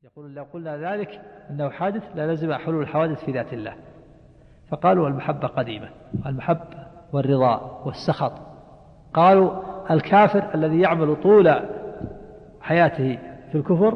يقول لو قلنا ذلك إنه حادث لا لزم حلول الحوادث في ذات الله. فقالوا المحبة قديمة، المحبة والرضا والسخط. قالوا الكافر الذي يعمل طول حياته في الكفر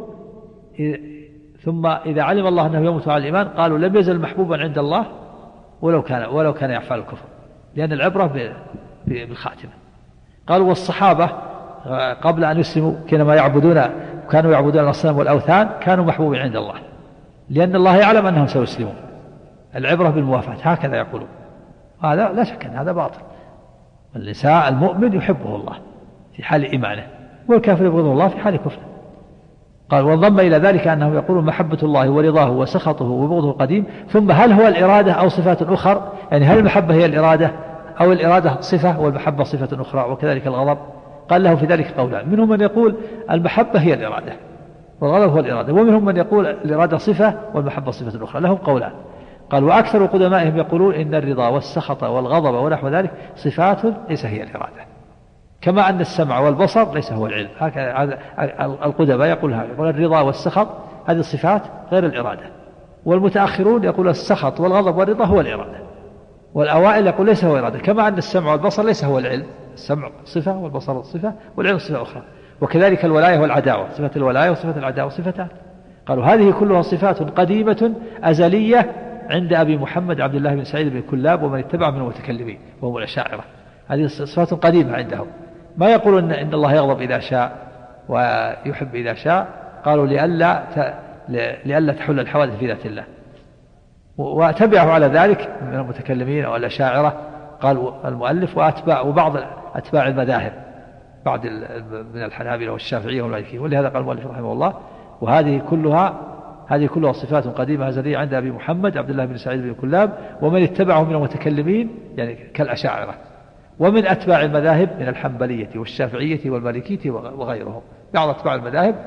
ثم إذا علم الله أنه يموت على الإيمان قالوا لم يزل محبوبا عند الله ولو كان يفعل الكفر، لأن العبرة بالخاتمة. قالوا والصحابة قبل أن يسلموا كانوا يعبدون الأصنام والأوثان كانوا محبوبين عند الله، لأن الله يعلم أنهم سيسلمون. العبرة بالموافاة، هكذا يقولون. هذا لا شك أن هذا باطل. الإنسان المؤمن يحبه الله في حال إيمانه، والكافر يبغضه الله في حال كفره. قال وانضم إلى ذلك أنهم يقولون محبة الله ورضاه وسخطه وبغضه قديم. ثم هل هو الإرادة أو صفات أخرى؟ يعني هل المحبة هي الإرادة أو الإرادة صفة والمحبة صفة أخرى؟ وكذلك الغضب. قال له في ذلك قولان، منهم من يقول المحبة هي الإرادة والغضب هو الإرادة، ومنهم من يقول الإرادة صفة والمحبة صفة أخرى. لهم قولان. قال وأكثر قدمائهم يقولون إن الرضا والسخط والغضب ونحو ذلك صفات ليس هي الإرادة، كما أن السمع والبصر ليس هو العلم. هكذا القدماء يقول الرضا والسخط هذه الصفات غير الإرادة، والمتأخرون يقول السخط والغضب والرضا هو الإرادة، والأوائل يقول ليس هو الإرادة، كما أن السمع والبصر ليس هو العلم. السمع صفة والبصر صفة والعلم صفة أخرى. وكذلك الولاية والعداوة، صفة الولاية وصفة العداوة صفتان. قالوا هذه كلها صفات قديمة أزلية عند أبي محمد عبد الله بن سعيد بن كلاب ومن اتبع من المتكلمين وهم الأشاعرة. هذه صفات قديمة عندهم، ما يقولون إن الله يغضب إذا شاء ويحب إذا شاء. قالوا لئلا تحل الحوادث في ذات الله. وتبعوا على ذلك من المتكلمين أو الأشاعرة، قال المؤلف وبعض أتباع المذاهب بعض من الحنابلة والشافعية والمالكية. ولهذا قال المؤلف رحمه الله وهذه كلها صفات قديمة أزلية عند أبي محمد عبد الله بن سعيد بن كلاب ومن اتبعه من المتكلمين يعني كالأشاعرة، ومن أتباع المذاهب من الحنبلية والشافعية والمالكية وغيرهم. بعض أتباع المذاهب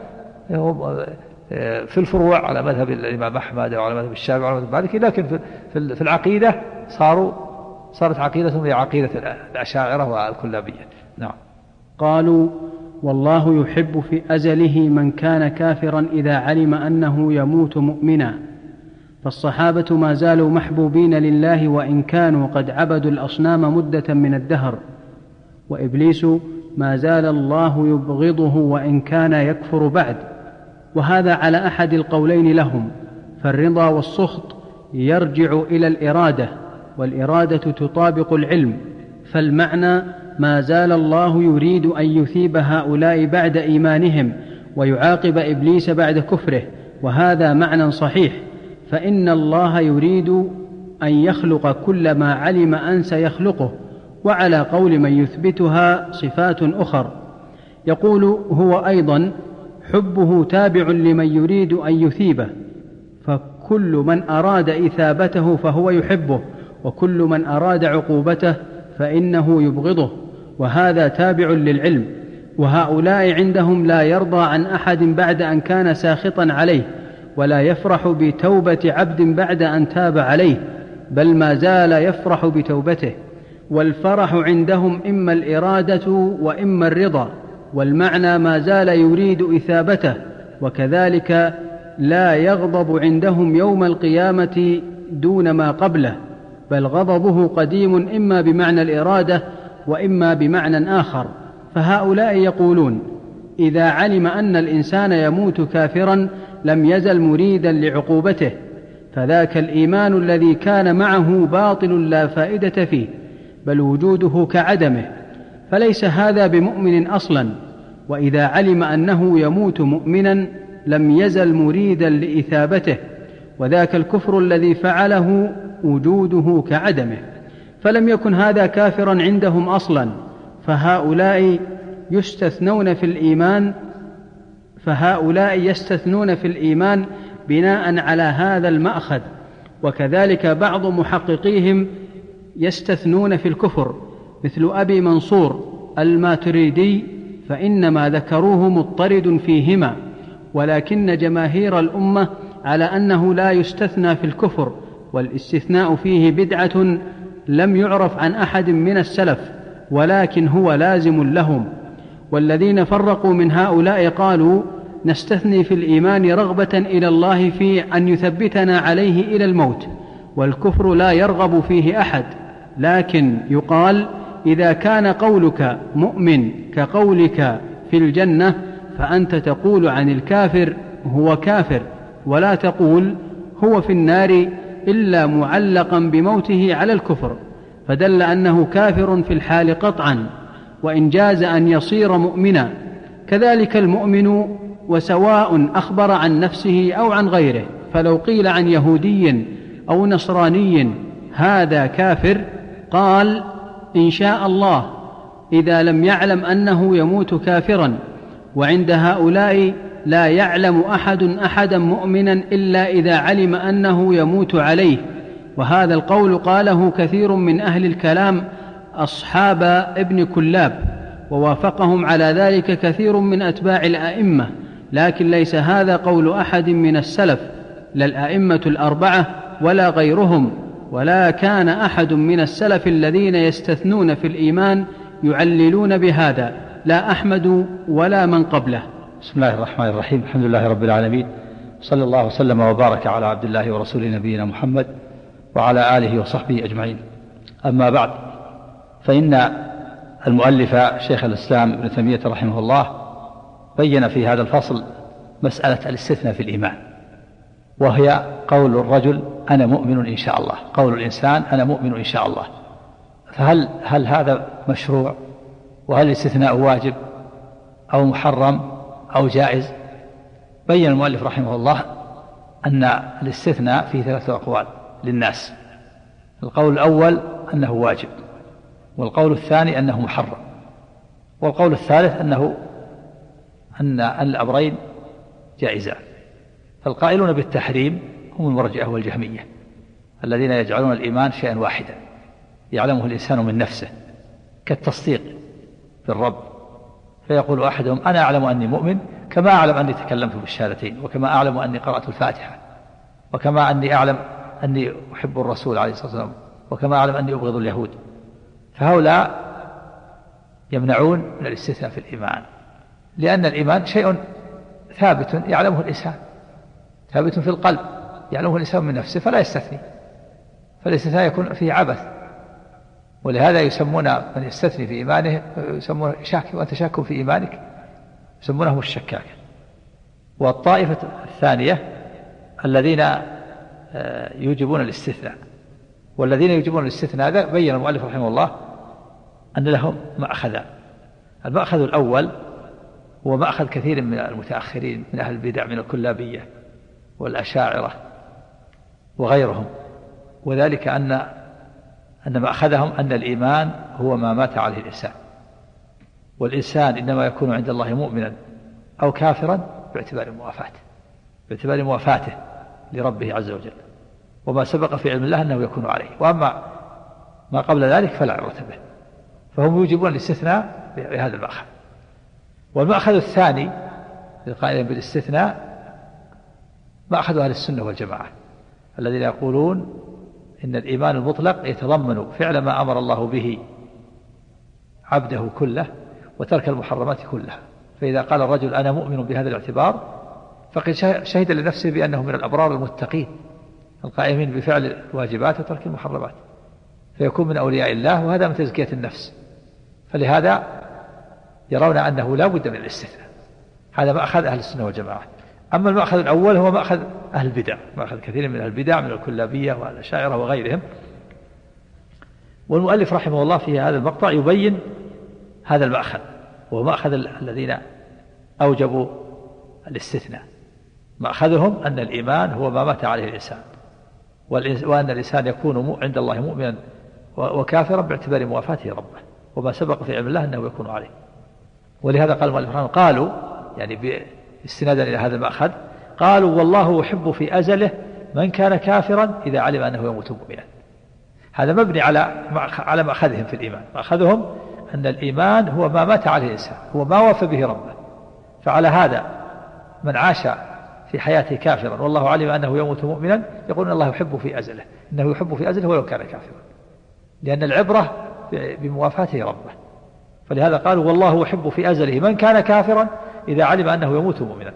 في الفروع على مذهب الإمام أحمد وعلى مذهب الشافعي وعلى مذهب المالكي، لكن في العقيدة صارت عقيدتهم هي عقيدة الأشاعرة والكلابية. نعم. قالوا والله يحب في أزله من كان كافرا إذا علم أنه يموت مؤمنا، فالصحابة ما زالوا محبوبين لله وإن كانوا قد عبدوا الأصنام مدة من الدهر، وإبليس ما زال الله يبغضه وإن كان يكفر بعد. وهذا على أحد القولين لهم، فالرضا والسخط يرجع إلى الإرادة، والإرادة تطابق العلم، فالمعنى ما زال الله يريد أن يثيب هؤلاء بعد إيمانهم ويعاقب إبليس بعد كفره، وهذا معنى صحيح، فإن الله يريد أن يخلق كل ما علم أن سيخلقه. وعلى قول من يثبتها صفات أخر. يقول هو أيضا حبه تابع لمن يريد أن يثيبه، فكل من أراد إثابته فهو يحبه، وكل من أراد عقوبته فإنه يبغضه، وهذا تابع للعلم. وهؤلاء عندهم لا يرضى عن أحد بعد أن كان ساخطا عليه، ولا يفرح بتوبة عبد بعد أن تاب عليه، بل ما زال يفرح بتوبته. والفرح عندهم إما الإرادة وإما الرضا، والمعنى ما زال يريد إثابته. وكذلك لا يغضب عندهم يوم القيامة دون ما قبله، بل غضبه قديم إما بمعنى الإرادة وإما بمعنى آخر. فهؤلاء يقولون إذا علم أن الإنسان يموت كافرا لم يزل مريدا لعقوبته، فذاك الإيمان الذي كان معه باطل لا فائدة فيه، بل وجوده كعدمه، فليس هذا بمؤمن أصلا. وإذا علم أنه يموت مؤمنا لم يزل مريدا لإثابته، وذاك الكفر الذي فعله وجوده كعدمه، فلم يكن هذا كافرا عندهم أصلا. فهؤلاء يستثنون في الإيمان بناء على هذا المأخذ. وكذلك بعض محققيهم يستثنون في الكفر مثل أبي منصور الماتريدي، فإنما ذكروه مضطرد فيهما، ولكن جماهير الأمة على أنه لا يستثنى في الكفر، والاستثناء فيه بدعة لم يعرف عن أحد من السلف، ولكن هو لازم لهم. والذين فرقوا من هؤلاء قالوا نستثني في الإيمان رغبة إلى الله في أن يثبتنا عليه إلى الموت، والكفر لا يرغب فيه أحد. لكن يقال إذا كان قولك مؤمن كقولك في الجنة فأنت تقول عن الكافر هو كافر، ولا تقول هو في النار إلا معلقا بموته على الكفر، فدل أنه كافر في الحال قطعا، وإن جاز أن يصير مؤمنا. كذلك المؤمن، وسواء أخبر عن نفسه أو عن غيره، فلو قيل عن يهودي أو نصراني هذا كافر قال إن شاء الله، إذا لم يعلم أنه يموت كافرا. وعند هؤلاء لا يعلم أحدا مؤمنا إلا إذا علم أنه يموت عليه. وهذا القول قاله كثير من أهل الكلام أصحاب ابن كلاب، ووافقهم على ذلك كثير من أتباع الأئمة، لكن ليس هذا قول أحد من السلف، لا الأئمة الأربعة ولا غيرهم، ولا كان أحد من السلف الذين يستثنون في الإيمان يعللون بهذا، لا أحمد ولا من قبله. بسم الله الرحمن الرحيم. الحمد لله رب العالمين، صلى الله وسلم وبارك على عبد الله ورسوله نبينا محمد وعلى آله وصحبه أجمعين. أما بعد، فإن المؤلف شيخ الإسلام ابن تيمية رحمه الله بين في هذا الفصل مسألة الاستثناء في الإيمان، وهي قول الرجل أنا مؤمن إن شاء الله، قول الإنسان أنا مؤمن إن شاء الله. فهل هذا مشروع؟ وهل الاستثناء واجب أو محرم أو جائز؟ بين المؤلف رحمه الله أن الاستثناء فيه 3 أقوال للناس. القول الأول أنه واجب، والقول الثاني أنه محرم، والقول الثالث أن الأمرين جائزان. فالقائلون بالتحريم هم المرجئة والجهمية، الذين يجعلون الإيمان شيئا واحدا يعلمه الإنسان من نفسه، كالتصديق بالرب، فيقول أحدهم أنا أعلم أني مؤمن كما أعلم أني تكلمت بالشهادتين، وكما أعلم أني قرأت الفاتحة، وكما أني أعلم أني أحب الرسول عليه الصلاة والسلام، وكما أعلم أني أبغض اليهود. فهؤلاء يمنعون من الاستثناء في الإيمان، لأن الإيمان شيء ثابت يعلمه الإنسان، ثابت في القلب يعلمه الإنسان من نفسه، فلا يستثني، فالاستثناء يكون فيه عبث. ولهذا يسمون من يستثني في إيمانه يسمونه شاك، وأنت شاك في إيمانك، يسمونهم الشكاك. والطائفة الثانية الذين يوجبون الاستثناء، والذين يوجبون الاستثناء هذا بين المؤلف رحمه الله أن لهم مأخذان. المأخذ الأول هو مأخذ كثير من المتأخرين من أهل البدع من الكلابية والأشاعرة وغيرهم، وذلك أن مأخذهم أن الإيمان هو ما مات عليه الإنسان، والإنسان إنما يكون عند الله مؤمنا أو كافرا باعتبار موافاته لربه عز وجل، وما سبق في علم الله أنه يكون عليه، وأما ما قبل ذلك فلا عبرة به. فهم يوجبون الاستثناء بهذا المأخذ. والمأخذ الثاني القائل بالاستثناء مأخذ أهل السنة والجماعة، الذين يقولون إن الإيمان المطلق يتضمن فعل ما أمر الله به عبده كله وترك المحرمات كلها. فإذا قال الرجل أنا مؤمن بهذا الاعتبار فقد شهد لنفسه بأنه من الأبرار المتقين القائمين بفعل الواجبات وترك المحرمات، فيكون من أولياء الله، وهذا من تزكية النفس. فلهذا يرون أنه لا بد من الاستثناء. هذا مأخذ أهل السنة والجماعة. أما المأخذ الأول هو مأخذ أهل البدع، مأخذ كثير من أهل البدع من الكلابية والأشاعرة وغيرهم. والمؤلف رحمه الله في هذا المقطع يبين هذا المأخذ، وهو مأخذ الذين أوجبوا الاستثناء. مأخذهم أن الإيمان هو ما مات عليه الإنسان، وأن الإنسان يكون عند الله مؤمنا وكافرا باعتبار موافاته ربه، وما سبق في علم الله أنه يكون عليه. ولهذا قال المؤلف رحمه الله، قالوا يعني استنادا إلى هذا المأخذ، قالوا والله يحب في أزله من كان كافرا إذا علم أنه يموت مؤمنا. هذا مبني على مأخذهم في الإيمان. مأخذهم أن الإيمان هو ما مات عليه الإنسان، هو ما وفى به ربه. فعلى هذا من عاش في حياته كافرا والله علم أنه يموت مؤمنا يقول الله يحب في أزله، إنه يحب في أزله ولو كان كافرا، لأن العبرة بموافاته ربه. فلهذا قالوا والله يحب في أزله من كان كافرا إذا علم أنه يموت مؤمنا.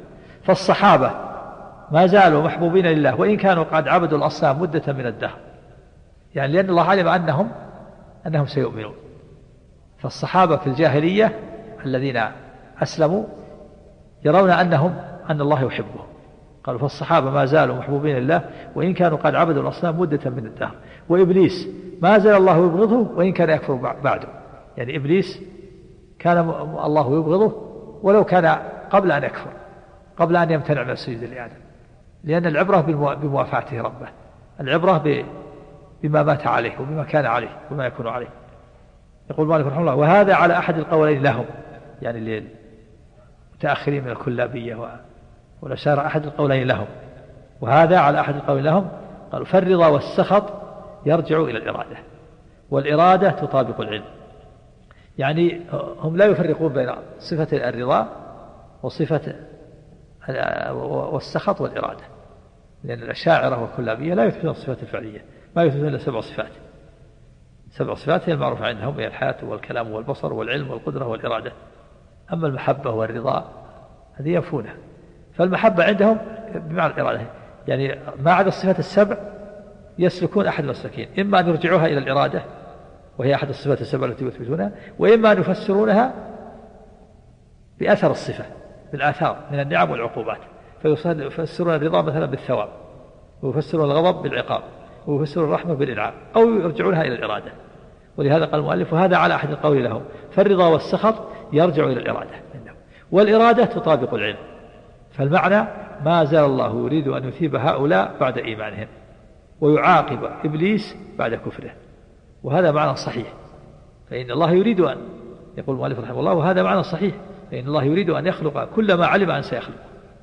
فالصحابة ما زالوا محبوبين لله وإن كانوا قد عبدوا الأصنام مدة من الدهر، يعني لأن الله علم أنهم سيؤمنون. فالصحابة في الجاهلية الذين أسلموا يرون أن الله يحبهم، قالوا فالصحابة ما زالوا محبوبين لله وإن كانوا قد عبدوا الأصنام مدة من الدهر. وإبليس ما زال الله يبغضه وإن كان يكفر بعده، يعني إبليس كان الله يبغضه ولو كان قبل أن يكفر، قبل أن يمتنع من السجود لآدم، لأن العبرة بموافاته ربه، العبرة بما مات عليه وبما كان عليه وما يكون عليه. يقول مالك رحمه الله وهذا على أحد القولين لهم، يعني للمتأخرين من الكلابية والأشاعرة أحد القولين لهم، وهذا على أحد القولين لهم. قالوا فالرضا والسخط يرجع إلى الإرادة، والإرادة تطابق العلم، يعني هم لا يفرقون بين صفة الرضا وصفة والسخط والإرادة، لأن الأشاعرة والكلابية لا يثبتون الصفات الفعلية، ما يثبتون إلا 7 صفات. 7 صفات هي المعروفة عندهم، هي الحياة والكلام والبصر والعلم والقدرة والإرادة. أما المحبة والرضا هذه ينفونها. فالمحبة عندهم بمعنى الإرادة، يعني ما عدا الصفات ال7 يسلكون أحد المسلكين، إما أن يرجعوها إلى الإرادة وهي أحد الصفات ال7 التي يثبتونها، وإما أن يفسرونها بأثر الصفة، بالآثار من النعم والعقوبات، فيفسرون الرضا مثلا بالثواب، ويفسرون الغضب بالعقاب، ويفسرون الرحمة بالإنعام، أو يرجعونها إلى الإرادة. ولهذا قال المؤلف وهذا على أحد القول لهم، فالرضا والسخط يرجع إلى الإرادة منهم، والإرادة تطابق العلم. فالمعنى ما زال الله يريد أن يثيب هؤلاء بعد إيمانهم ويعاقب إبليس بعد كفره، وهذا معنى صحيح. فإن الله يريد أن، يقول المؤلف رحمه الله وهذا معنى صحيح، فإن الله يريد أن يخلق كل ما علم أن سيخلق.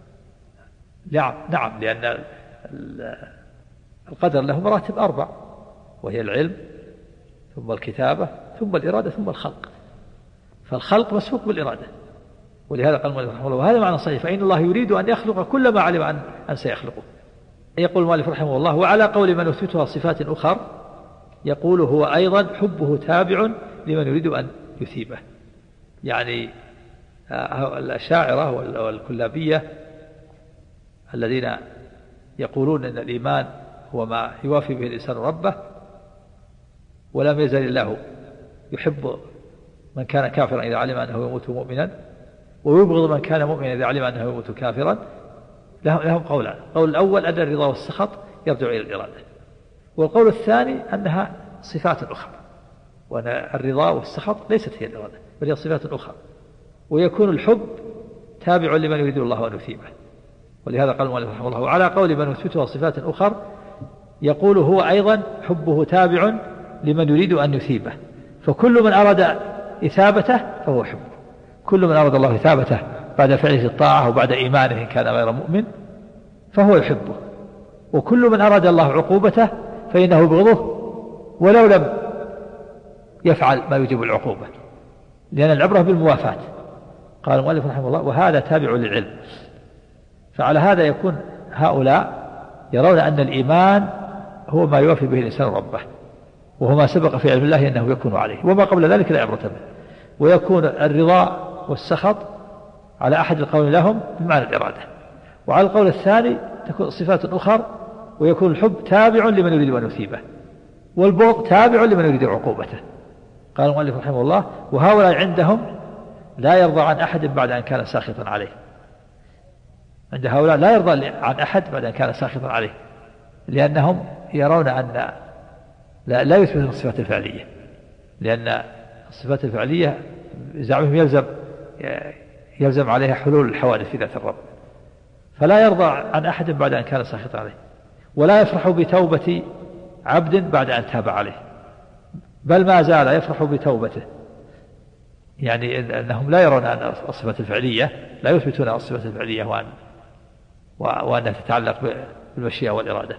نعم، لأن القدر له مراتب 4، وهي العلم ثم الكتابة ثم الإرادة ثم الخلق، فالخلق مسبوق بالإرادة. ولهذا قال المؤلف رحمه الله وهذا معنى صحيح، فإن الله يريد أن يخلق كل ما علم أن سيخلقه. يقول المؤلف رحمه الله وعلى قول من أثبتها صفات أخر يقول هو أيضا حبه تابع لمن يريد أن يثيبه. يعني الأشاعرة والكلابية الذين يقولون أن الإيمان هو ما يوافي به الإنسان ربه، ولم يزل الله يحب من كان كافرا إذا علم أنه يموت مؤمنا، ويبغض من كان مؤمنا إذا علم أنه يموت كافرا. لهم قولان، القول الأول أن الرضا والسخط يرجع إلى الإرادة، والقول الثاني أنها صفات أخرى، وأن الرضا والسخط ليست هي الإرادة بل هي صفات أخرى، ويكون الحب تابع لمن يريد الله أن يثيبه. ولهذا قال المؤلف رحمه الله وعلى قول من يثبتها صفات أخر يقول هو أيضا حبه تابع لمن يريد أن يثيبه، فكل من أراد إثابته فهو حبه، كل من أراد الله إثابته بعد فعله الطاعة وبعد إيمانه إن كان غير مؤمن فهو يحبه، وكل من أراد الله عقوبته فإنه يبغضه ولو لم يفعل ما يجب العقوبة، لأن العبرة بالموافاة. قال المؤلف رحمه الله وهذا تابع للعلم. فعلى هذا يكون هؤلاء يرون أن الإيمان هو ما يوافي به الإنسان ربه، وهو ما سبق في علم الله أنه يكون عليه، وما قبل ذلك لا عبرة به. ويكون الرضا والسخط على أحد القول لهم بمعنى الإرادة، وعلى القول الثاني تكون صفات أخرى، ويكون الحب تابع لمن يريد أن يثيبه، والبغض تابع لمن يريد عقوبته. قال المؤلف رحمه الله وهؤلاء عندهم لا يرضى عن أحد بعد أن كان ساخطا عليه. عند هؤلاء لا يرضى عن أحد بعد أن كان ساخطا عليه، لأنهم يرون أن لا يثبتون الصفات الفعلية، لأن الصفات الفعلية زعمهم يلزم عليها حلول الحوادث في ذات الرب، فلا يرضى عن أحد بعد أن كان ساخطا عليه، ولا يفرح بتوبة عبد بعد أن تاب عليه، بل ما زال يفرح بتوبته. يعني أنهم لا يرون أن الصفات الفعلية لا يثبتون الصفات الفعلية وأنها تتعلق بالمشيئة والإرادة،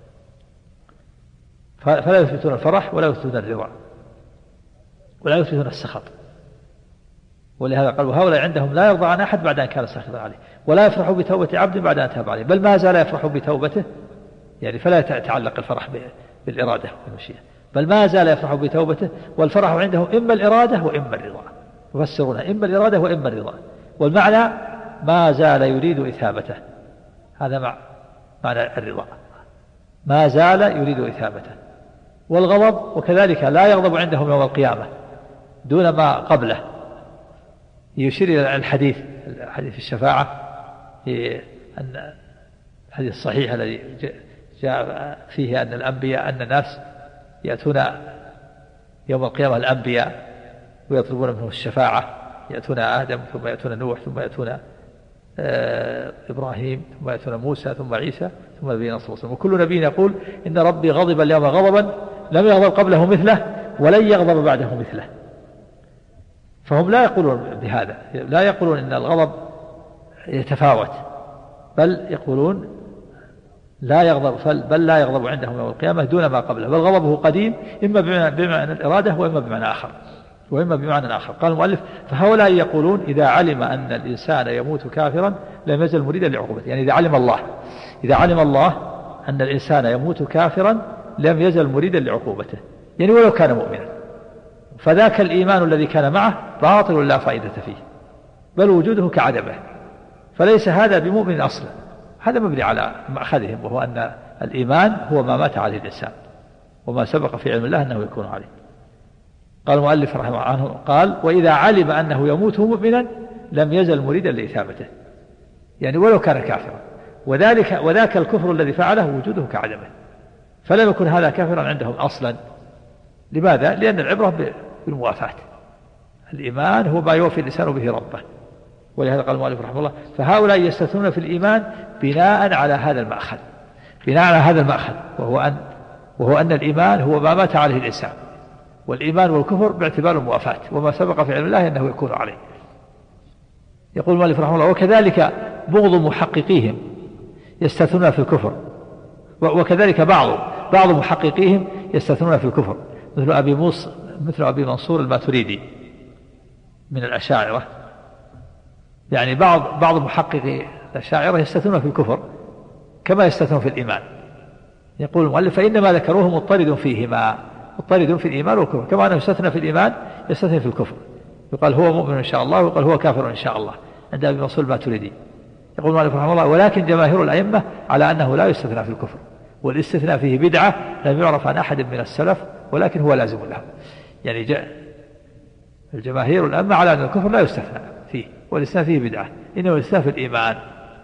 فلا يثبتون الفرح ولا يثبتون الرضا ولا يثبتون السخط. ولهذا قالوا هؤلاء عندهم لا يرضى عن أحد بعد أن كان ساخطا عليه، ولا يفرح بتوبة عبد بعد أن تاب عليه، بل ما زال يفرح بتوبته، يعني فلا يتعلق الفرح بالإرادة والمشيئة، بل ما زال يفرح بتوبته، والفرح عندهم إما الإرادة وإما الرضا، يفسرونها إما الإرادة وإما الرضا، والمعنى ما زال يريد إثابته. هذا معنى الرضا، ما زال يريد إثابته. والغضب وكذلك لا يغضب عندهم يوم القيامة دون ما قبله. يشير إلى الحديث الشفاعة في الحديث الصحيح الذي جاء فيه أن الأنبياء، أن الناس يأتون يوم القيامة الأنبياء ويطلبون منه الشفاعة، يأتون آدم ثم يأتون نوح ثم يأتون إبراهيم ثم يأتون موسى ثم عيسى ثم نبينا صلى الله عليه وسلم، وكل نبي يقول إن ربي غضب اليوم غضبا لم يغضب قبله مثله ولن يغضب بعده مثله. فهم لا يقولون بهذا، لا يقولون إن الغضب يتفاوت، بل يقولون لا يغضب، بل لا يغضب عندهم يوم القيامة دون ما قبله، بل غضبه قديم إما بمعنى الإرادة وإما بمعنى آخر. قال المؤلف: فهؤلاء يقولون إذا علم أن الإنسان يموت كافرا لم يزل مريدا لعقوبته. يعني إذا علم الله أن الإنسان يموت كافرا لم يزل مريدا لعقوبته، يعني ولو كان مؤمنا، فذاك الإيمان الذي كان معه باطل لا فائدة فيه، بل وجوده كعدمه، فليس هذا بمؤمن أصلا. هذا مبني على مأخذهم، وهو أن الإيمان هو ما مات عليه الإنسان، وما سبق في علم الله أنه يكون عليه. قال المؤلف رحمه الله عنه قال: وإذا علم أنه يموت مؤمنا لم يزل مريدا لإثابته، يعني ولو كان كافرا، وذاك الكفر الذي فعله وجوده كعدمه، فلم يكن هذا كافرا عندهم أصلا. لماذا؟ لأن العبرة بالموافاة، الإيمان هو ما يوفي الإنسان به ربه. ولهذا قال المؤلف رحمه الله: فهؤلاء يستثنون في الإيمان بناء على هذا المأخذ، وهو أن الإيمان هو ما مات عليه الإنسان، والإيمان والكفر باعتبار الموافاة، وما سبق في علم الله أنه يكون عليه. يقول المؤلف رحمه الله: وكذلك بغض محققيهم يستثنون في الكفر، وكذلك بعض محققيهم يستثنون في الكفر، مثل أبي منصور الماتريدي من الأشاعرة. يعني بعض محققي الأشاعرة يستثنون في الكفر كما يستثنون في الإيمان. يقول المؤلف: فإنما ذكروه مضطرد في الإيمان والكفر، كما أنه يستثنى في الإيمان يستثنى في الكفر. يقال هو مؤمن إن شاء الله، ويقال هو كافر إن شاء الله عند أبي منصور الماتريدي. يقول المؤلف رحمه الله: ولكن جماهير الأئمة على أنه لا يستثنى في الكفر، والاستثناء فيه بدعة لم يعرف عن أحد من السلف، ولكن هو لازم له. يعني الجماهير الأئمة على أن الكفر لا يستثنى فيه، والاستثناء فيه بدعة، إنه يستثنى في الإيمان،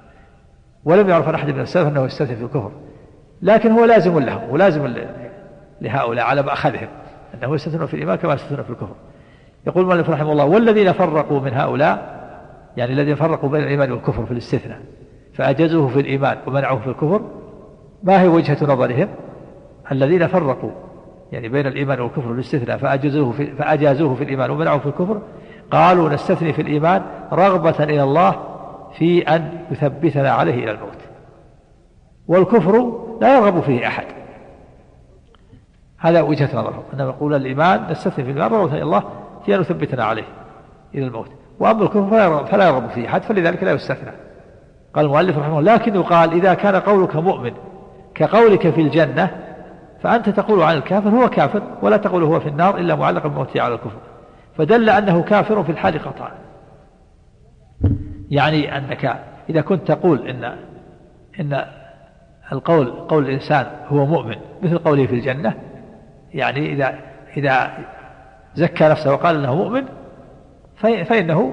ولم يعرف عن أحد من السلف أنه يستثنى في الكفر، لكن هو لازم لهم ولازم لهؤلاء على مأخذهم أنه يستثنى في الإيمان كما يستثنى في الكفر. يقول المؤلف رحمه الله: والذين فرقوا من هؤلاء، يعني الذين فرقوا بين الإيمان والكفر في الاستثناء فأجزوه في الإيمان ومنعوه في الكفر، ما هي وجهة نظرهم؟ الذين فرقوا يعني بين الإيمان والكفر في الاستثناء فأجازوه في الإيمان ومنعوه في الكفر، قالوا نستثني في الإيمان رغبة إلى الله في أن يثبتنا عليه إلى الموت، والكفر لا يرغب فيه أحد. هذا وجهة نظرهم، أنهم يقول الإيمان نستثني في الإيمان رغبة إلى الله في أن يثبتنا عليه إلى الموت، وأما الكفر فلا يرغب فيه أحد، فلذلك لا يستثنى. قال المؤلف رحمه الله: لكن يقال إذا كان قولك مؤمن كقولك في الجنة فأنت تقول عن الكافر هو كافر، ولا تقول هو في النار إلا معلقا بموته على الكفر، فدل أنه كافر في الحال قطعا. يعني أنك إذا كنت تقول إن قول الإنسان هو مؤمن مثل قوله في الجنة، يعني إذا زكى نفسه وقال أنه مؤمن فإنه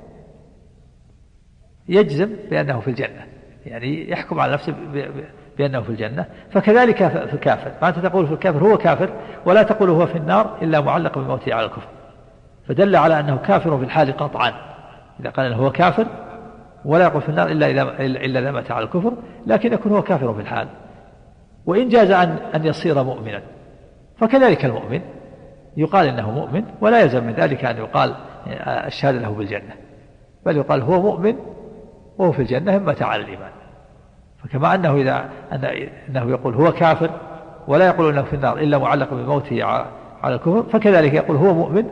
يجزم بأنه في الجنة، يعني يحكم على نفسه بأنه في الجنة. فكذلك في الكافر، فأنت تقول في الكافر هو كافر، ولا تقول هو في النار إلا معلق بموته على الكفر، فدل على أنه كافر في الحال قطعا إذا قال أنه هو كافر، ولا يقول في النار إلا إذا مات على الكفر، لكن يكون هو كافر في الحال. وإن جاز أن يصير مؤمنا فكذلك المؤمن يقال إنه مؤمن، ولا يلزم من ذلك أن يقال الشهادة له بالجنة، بل يقال هو مؤمن وهو في الجنة إن مات على الإيمان. فكما أنه يقول هو كافر ولا يقول أنه في النار إلا معلق بموته على الكفر، فكذلك يقول هو مؤمن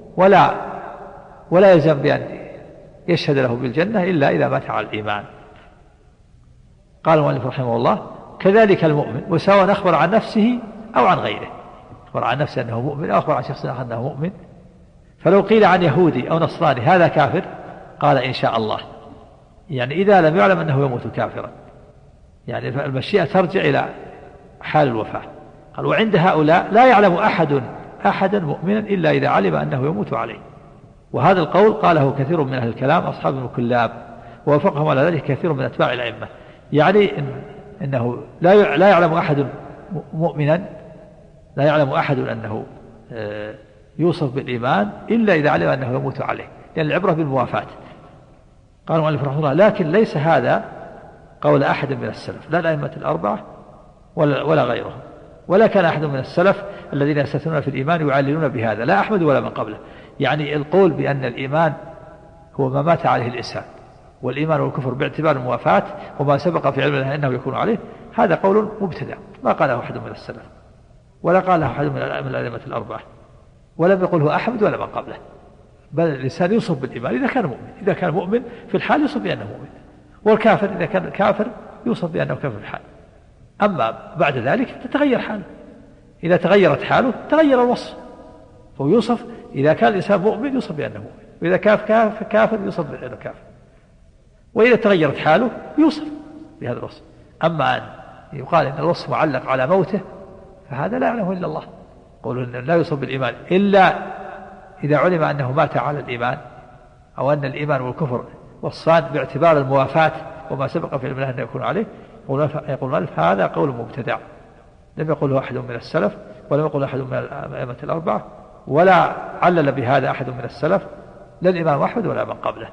ولا يلزم بأن يشهد له بالجنة إلا إذا مات على الإيمان. قال المؤلف رحمه الله: كذلك المؤمن، وسواء أخبر عن نفسه أو عن غيره، أخبر عن نفسه أنه مؤمن أو أخبر عن شخص آخر أنه مؤمن. فلو قيل عن يهودي أو نصراني هذا كافر قال إن شاء الله، يعني إذا لم يعلم أنه يموت كافرا، يعني المشيئة ترجع إلى حال الوفاة. قال وعند هؤلاء لا يعلم أحدا مؤمنا إلا إذا علم أنه يموت عليه. وهذا القول قاله كثير من أهل الكلام أصحاب الكلاب، ووافقهم على ذلك كثير من أتباع الأئمة. يعني إنه لا يعلم أحد مؤمنا، لا يعلم أحد أنه يوصف بالإيمان إلا إذا علم أنه يموت عليه، لأن العبرة بالموافاة. قال المؤلف رحمه الله لكن ليس هذا قول أحد من السلف، لا الأئمة الأربعة ولا غيرهم، ولا كان أحد من السلف الذين يستثنون في الإيمان ويعللون بهذا، لا أحمد ولا من قبله. يعني القول بأن الإيمان هو ما مات عليه الإنسان، والإيمان والكفر باعتبار الموافاة وما سبق في علم الله أنه يكون عليه، هذا قول مبتدع ما قاله أحد من السلف ولا قاله أحد من الأئمة الأربعة، ولم يقله أحمد ولا من قبله. بل الإنسان يوصف بالإيمان إذا كان مؤمن، إذا كان مؤمن في الحال يوصف بأنه مؤمن، والكافر إذا كان كافر يوصف بأنه كافر في الحال. أما بعد ذلك تتغير حاله، إذا تغيرت حاله تغير الوصف، فيوصف إذا كان الإنسان مؤمن يوصف بأنه مؤمن، وإذا كافر يوصف بأنه كافر، وإذا تغيرت حاله يوصف بهذا الوصف. أما أن يقال إن الوصف معلق على موته فهذا لا يعلمه إلا الله. قولوا إن لا يوصف بالإيمان إلا إذا علم أنه مات على الإيمان، أو أن الإيمان والكفر وصفان باعتبار الموافاة وما سبق في علم الله أن يكون عليه. يقول المؤلف هذا قول مبتدع، لم يقله أحد من السلف ولم يقل أحد من الأئمة الأربعة، ولا علل بهذا أحد من السلف، لا الإمام أحمد ولا من قبله،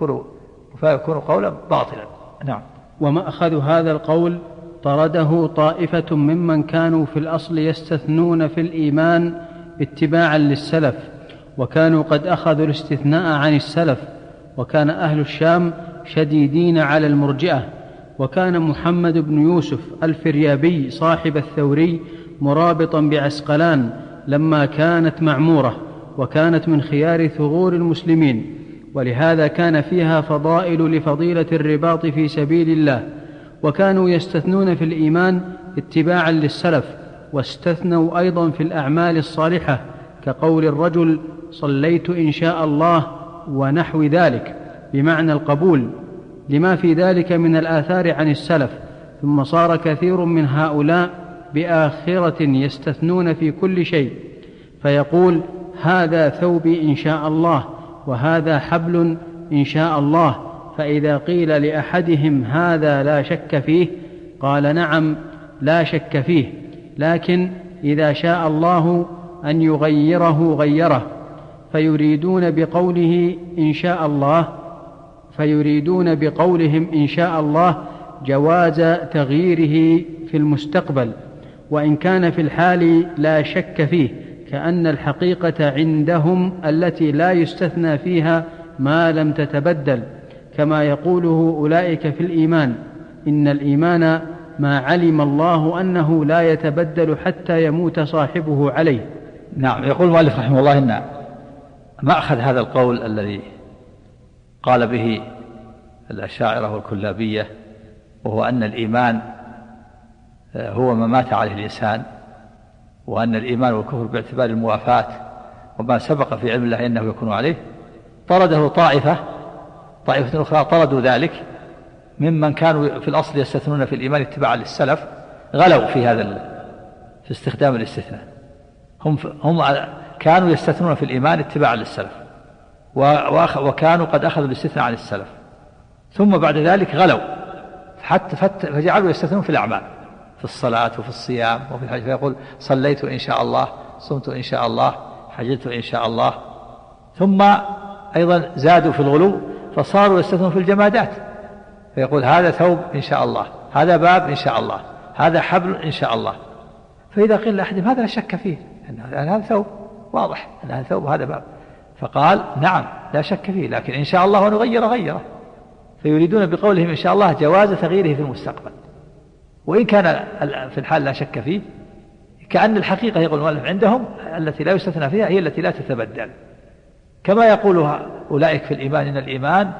فيكون قولا باطلا. نعم. ومأخذ هذا القول طرده طائفة ممن كانوا في الأصل يستثنون في الإيمان اتباعا للسلف، وكانوا قد أخذوا الاستثناء عن السلف، وكان أهل الشام شديدين على المرجئة. وكان محمد بن يوسف الفريابي صاحب الثوري مرابطا بعسقلان لما كانت معمورة، وكانت من خيار ثغور المسلمين، ولهذا كان فيها فضائل لفضيلة الرباط في سبيل الله. وكانوا يستثنون في الإيمان اتباعا للسلف، واستثنوا أيضا في الأعمال الصالحة كقول الرجل صليت إن شاء الله ونحو ذلك، بمعنى القبول، لما في ذلك من الآثار عن السلف. ثم صار كثير من هؤلاء بآخرة يستثنون في كل شيء، فيقول هذا ثوبي إن شاء الله، وهذا حبل إن شاء الله. فإذا قيل لأحدهم هذا لا شك فيه قال نعم لا شك فيه، لكن إذا شاء الله أن يغيره غيره. فيريدون بقولهم إن شاء الله جواز تغييره في المستقبل، وإن كان في الحال لا شك فيه، كأن الحقيقة عندهم التي لا يستثنى فيها ما لم تتبدل، كما يقوله أولئك في الإيمان إن الإيمان ما علم الله أنه لا يتبدل حتى يموت صاحبه عليه. نعم. يقول المؤلف رحمه الله إن مأخذ هذا القول الذي قال به الأشاعرة والكلابية، وهو أن الإيمان هو ما مات عليه الإنسان، وأن الإيمان والكفر باعتبار الموافاة وما سبق في علم الله أنه يكون عليه، طرده طائفة أخرى طردوا ذلك ممن كانوا في الأصل يستثنون في الإيمان اتباعا للسلف، غلوا في في استخدام الاستثناء. هم كانوا يستثنون في الإيمان اتباعا للسلف، وكانوا قد أخذوا الاستثناء عن السلف، ثم بعد ذلك غلوا فجعلوا يستثنون في الأعمال، في الصلاة وفي الصيام وفي الحج، فيقول صليت إن شاء الله، صمت إن شاء الله، حججت إن شاء الله. ثم أيضا زادوا في الغلو فصاروا يستثنون في الجمادات، فيقول هذا ثوب إن شاء الله، هذا باب إن شاء الله، هذا حبل إن شاء الله. فإذا قيل لأحدهم هذا لا شك فيه أن هذا ثوب، واضح أن هذا ثوب وهذا باب، فقال نعم لا شك فيه، لكن إن شاء الله ونغير غيره. فيريدون بقولهم إن شاء الله جواز تغييره في المستقبل، وإن كان في الحال لا شك فيه، كأن الحقيقة يقول المؤلف عندهم التي لا يستثنى فيها هي التي لا تتبدل، كما يقولها أولئك في الإيمان إن الإيمان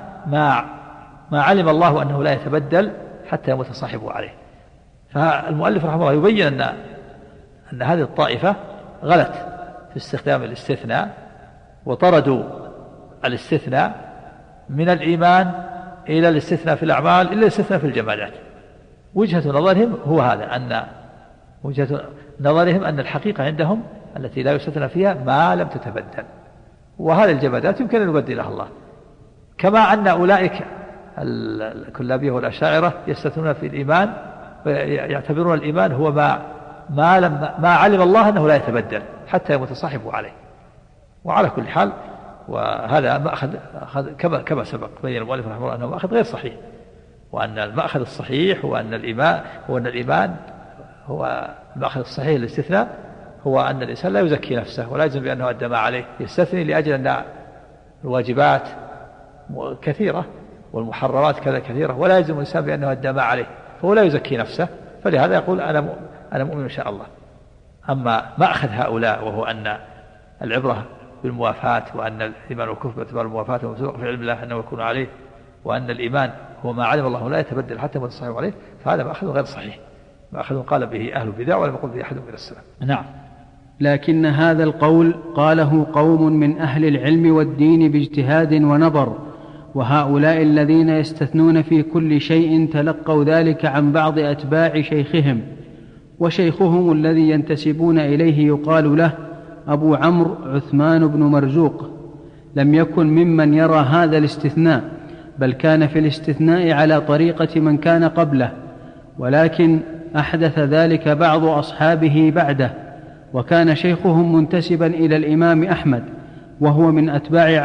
ما علم الله أنه لا يتبدل حتى يموت صاحبه عليه. فالمؤلف رحمه الله يبين أن هذه الطائفة غلت في استخدام الاستثناء، وطردوا الاستثناء من الإيمان إلى الاستثناء في الأعمال إلا الاستثناء في الجمادات. وجهة نظرهم هو هذا، أن وجهة نظرهم أن الحقيقة عندهم التي لا يستثنى فيها ما لم تتبدل، وهذه الجمادات يمكن أن يبدلها الله، كما أن أولئك الكلابية والأشاعرة يستثنون في الإيمان ويعتبرون الإيمان هو ما علم الله أنه لا يتبدل حتى يموت صاحبه عليه. وعلى كل حال، وهذا مأخذ كما سبق بين المؤلف رحمه الله أنه مأخذ غير صحيح، وأن المأخذ الصحيح هو أن الإيمان هو المأخذ الصحيح للاستثناء هو أن الإنسان لا يزكي نفسه ولا يلزم بأنه أدى ما عليه، يستثني لأجل أن الواجبات كثيرة والمحرمات كذا كثيرة، ولا يلزم الإنسان بأنه أدى ما عليه، فهو لا يزكي نفسه، فلهذا يقول أنا مؤمن إن شاء الله. أما مأخذ هؤلاء وهو أن العبرة بالموافاة، وأن الإيمان والكفر باعتبار الموافاة ومسبق في علم الله أنه يكون عليه، وأن الإيمان هو ما علم الله لا يتبدل حتى يموت صاحبه عليه، فهذا مأخذ غير صحيح، مأخذ قال به أهل البدع ولم يقل به أحد من السلف. نعم. لكن هذا القول قاله قوم من أهل العلم والدين باجتهاد ونظر، وهؤلاء الذين يستثنون في كل شيء تلقوا ذلك عن بعض أتباع شيخهم، وشيخهم الذي ينتسبون إليه يقال له أبو عمرو عثمان بن مرزوق، لم يكن ممن يرى هذا الاستثناء، بل كان في الاستثناء على طريقة من كان قبله، ولكن أحدث ذلك بعض أصحابه بعده. وكان شيخهم منتسبا إلى الإمام أحمد، وهو من أتباع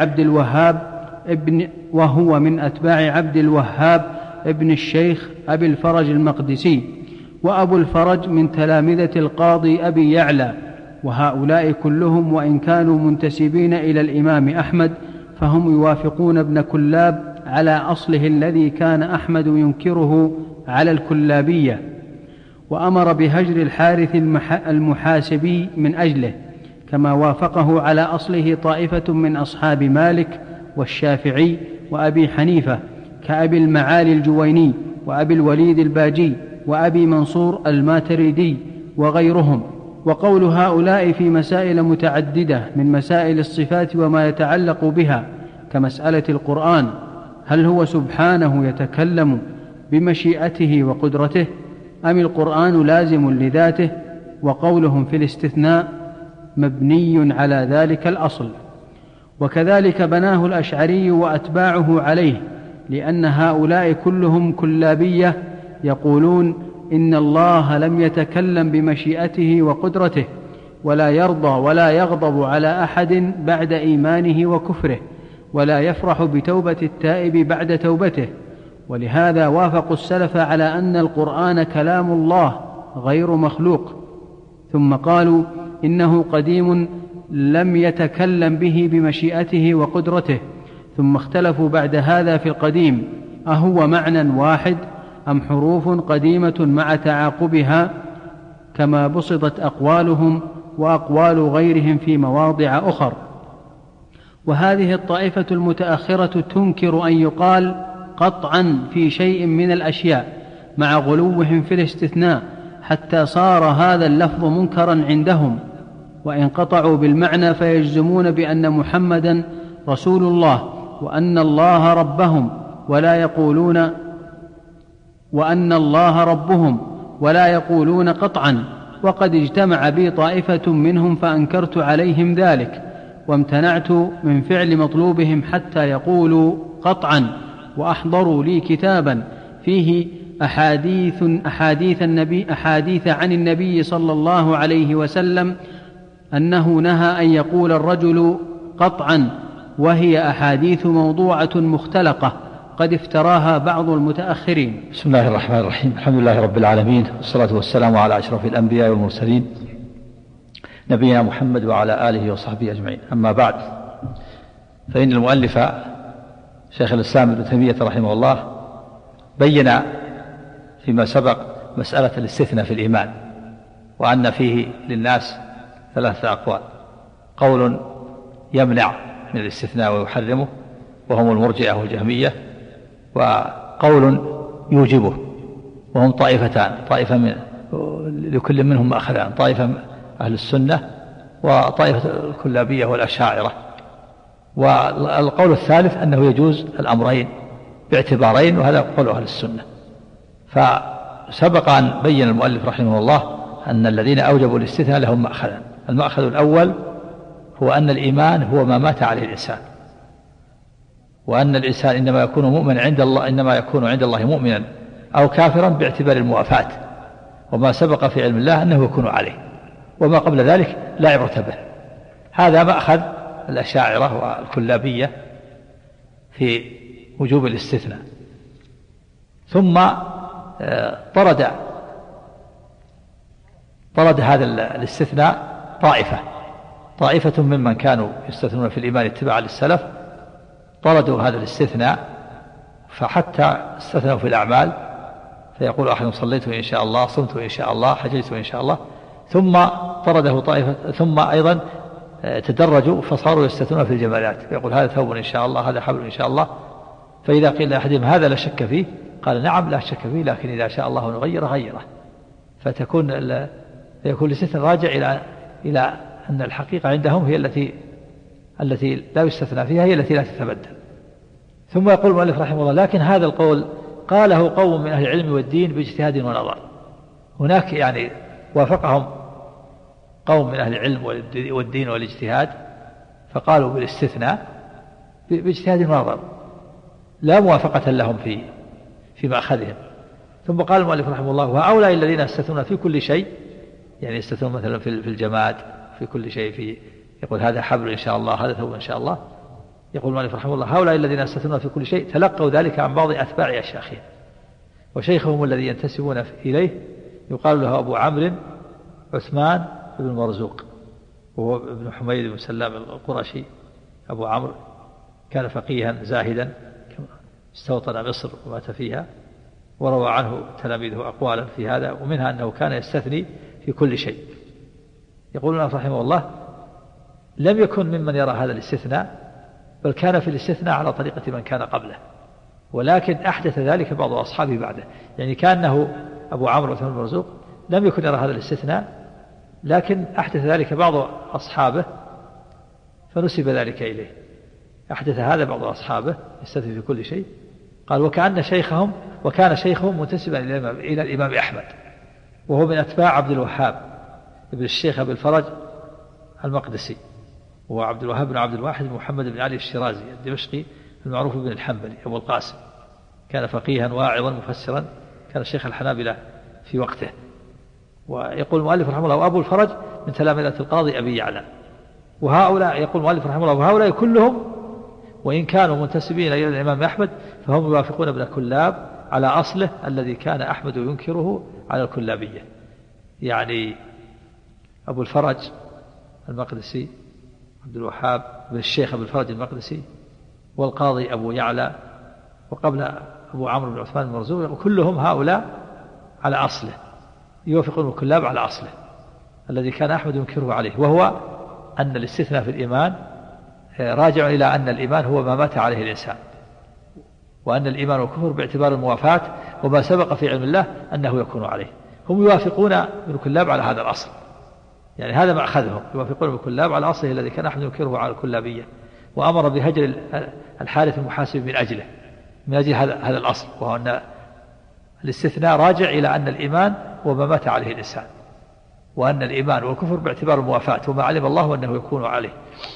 عبد الوهاب ابن الشيخ أبي الفرج المقدسي، وأبو الفرج من تلامذة القاضي أبي يعلى. وهؤلاء كلهم وإن كانوا منتسبين إلى الإمام أحمد فهم يوافقون ابن كلاب على أصله الذي كان أحمد ينكره على الكلابية، وأمر بهجر الحارث المحاسبي من أجله، كما وافقه على أصله طائفة من أصحاب مالك والشافعي وأبي حنيفة كأبي المعالي الجويني وأبي الوليد الباجي وأبي منصور الماتريدي وغيرهم. وقول هؤلاء في مسائل متعددة من مسائل الصفات وما يتعلق بها كمسألة القرآن، هل هو سبحانه يتكلم بمشيئته وقدرته أم القرآن لازم لذاته؟ وقولهم في الاستثناء مبني على ذلك الأصل. وكذلك بناه الأشعري وأتباعه عليه، لأن هؤلاء كلهم كلابية يقولون إن الله لم يتكلم بمشيئته وقدرته، ولا يرضى ولا يغضب على أحد بعد إيمانه وكفره، ولا يفرح بتوبة التائب بعد توبته. ولهذا وافقوا السلف على أن القرآن كلام الله غير مخلوق، ثم قالوا إنه قديم لم يتكلم به بمشيئته وقدرته، ثم اختلفوا بعد هذا في القديم أهو معنى واحد أم حروف قديمة مع تعاقبها، كما بسطت أقوالهم وأقوال غيرهم في مواضع أخر. وهذه الطائفة المتأخرة تنكر أن يقال قطعا في شيء من الأشياء مع غلوهم في الاستثناء، حتى صار هذا اللفظ منكرا عندهم، وإن قطعوا بالمعنى فيجزمون بأن محمدا رسول الله وأن الله ربهم ولا يقولون قطعا. وقد اجتمع بي طائفة منهم فأنكرت عليهم ذلك، وامتنعت من فعل مطلوبهم حتى يقولوا قطعا، وأحضروا لي كتابا فيه أحاديث عن النبي صلى الله عليه وسلم أنه نهى أن يقول الرجل قطعا، وهي أحاديث موضوعة مختلقة قد افتراها بعض المتأخرين. بسم الله الرحمن الرحيم، الحمد لله رب العالمين، والصلاة والسلام على أشرف الأنبياء والمرسلين نبينا محمد وعلى آله وصحبه أجمعين. أما بعد، فإن المؤلف شيخ الإسلام ابن تيمية رحمه الله بين فيما سبق مسألة الاستثناء في الإيمان، وأن فيه للناس ثلاثة أقوال: قول يمنع من الاستثناء ويحرمه وهم المرجئة والجهمية، وقول يوجبه وهم طائفتان، طائفة من لكل منهم مأخذان، طائفة أهل السنة وطائفة الكلابية والأشاعرة. والقول الثالث أنه يجوز الأمرين باعتبارين، وهذا قول أهل السنة. فسبق أن بين المؤلف رحمه الله أن الذين أوجبوا الاستثناء لهم مأخذان. المأخذ الأول هو أن الإيمان هو ما مات عليه الإنسان، وأن الإنسان إنما يكون مؤمن عند الله، إنما يكون عند الله مؤمنا أو كافرا باعتبار الموافاة، وما سبق في علم الله أنه يكون عليه، وما قبل ذلك لا عبرة به. هذا مأخذ الأشاعرة والكلابية في وجوب الاستثناء. ثم طرد هذا الاستثناء طائفة ممن كانوا يستثنون في الإيمان اتباعا للسلف، طردوا هذا الاستثناء، فحتى استثنوا في الأعمال، فيقول أحد صليت إن شاء الله، صمت إن شاء الله، حججت إن شاء الله. ثم طرده طائفة، ثم أيضا تدرجوا فصاروا يستثنون في الجمالات، فيقول هذا ثوب إن شاء الله، هذا حبل إن شاء الله. فإذا قيل لأحدهم هذا لا شك فيه، قال نعم لا شك فيه، لكن إذا شاء الله غيره. فيكون الاستثناء راجع إلى أن الحقيقة عندهم هي التي لا يستثنى فيها، هي التي لا تتبدل. ثم يقول المؤلف رحمه الله: لكن هذا القول قاله قوم من أهل العلم والدين باجتهاد ونظر. هناك يعني وافقهم قوم من أهل العلم والدين والاجتهاد، فقالوا بالاستثناء باجتهاد ونظر، لا موافقة لهم في مأخذهم. ثم قال المؤلف رحمه الله: وهؤلاء الذين يستثنون في كل شيء، يعني يستثنون مثلا في الجماد، في كل شيء، يقول هذا حبل إن شاء الله، هذا ثوب إن شاء الله. يقول المؤلف رحمه الله: هؤلاء الذين يستثنون في كل شيء تلقوا ذلك عن بعض أتباع أشياخهم، وشيخهم الذي ينتسبون إليه يقال له أبو عمرو عثمان بن مرزوق، وهو ابن حميد بن سلام القرشي. أبو عمرو كان فقيها زاهدا، استوطن مصر ومات فيها، وروى عنه تلاميذه أقوالا في هذا، ومنها أنه كان يستثني في كل شيء. يقولون رحمه الله: لم يكن ممن يرى هذا الاستثناء، بل كان في الاستثناء على طريقة من كان قبله، ولكن أحدث ذلك بعض أصحابه بعده. يعني كأنه أبو عمرو عثمان بن مرزوق لم يكن يرى هذا الاستثناء، لكن أحدث ذلك بعض أصحابه فنسب ذلك إليه. أحدث هذا بعض أصحابه يستثني في كل شيء. قال: وكان شيخهم منتسبا إلى الإمام أحمد، وهو من أتباع عبد الوهاب ابن الشيخ أبي الفرج المقدسي، وعبد الوهاب بن عبد الواحد محمد بن علي الشيرازي الدمشقي المعروف بن الحنبلي أبو القاسم. كان فقيها واعظا مفسرا، كان شيخ الحنابلة في وقته. ويقول المؤلف رحمه الله: وأبو الفرج من تلامذة القاضي أبي يعلى. وهؤلاء، يقول المؤلف رحمه الله، وهؤلاء كلهم وإن كانوا منتسبين إلى الإمام أحمد فهم يوافقون ابن كلاب على أصله الذي كان أحمد ينكره على الكلابية. يعني أبو الفرج المقدسي عبد الوهاب بن الشيخ أبو الفرج المقدسي، والقاضي أبو يعلى، وقبل أبو عمرو بن عثمان المرزوق، وكلهم هؤلاء على أصله، يوافقون الكلاب على أصله الذي كان أحمد ينكره عليه، وهو أن الاستثناء في الإيمان راجع إلى أن الإيمان هو ما مات عليه الإنسان، وأن الإيمان والكفر باعتبار الموافاة، وما سبق في علم الله أنه يكون عليه. هم يوافقون ابن كلاب على هذا الأصل، يعني هذا مأخذهم، يوافقون ابن كلاب على أصله الذي كان أحمد ينكره على الكلابية، وأمر بهجر الحارث المحاسب من أجل هذا الأصل، وهو أن الاستثناء راجع إلى أن الإيمان هو ما مات عليه الإنسان، وأن الإيمان والكفر باعتبار الموافاة، وما علم الله أنه يكون عليه.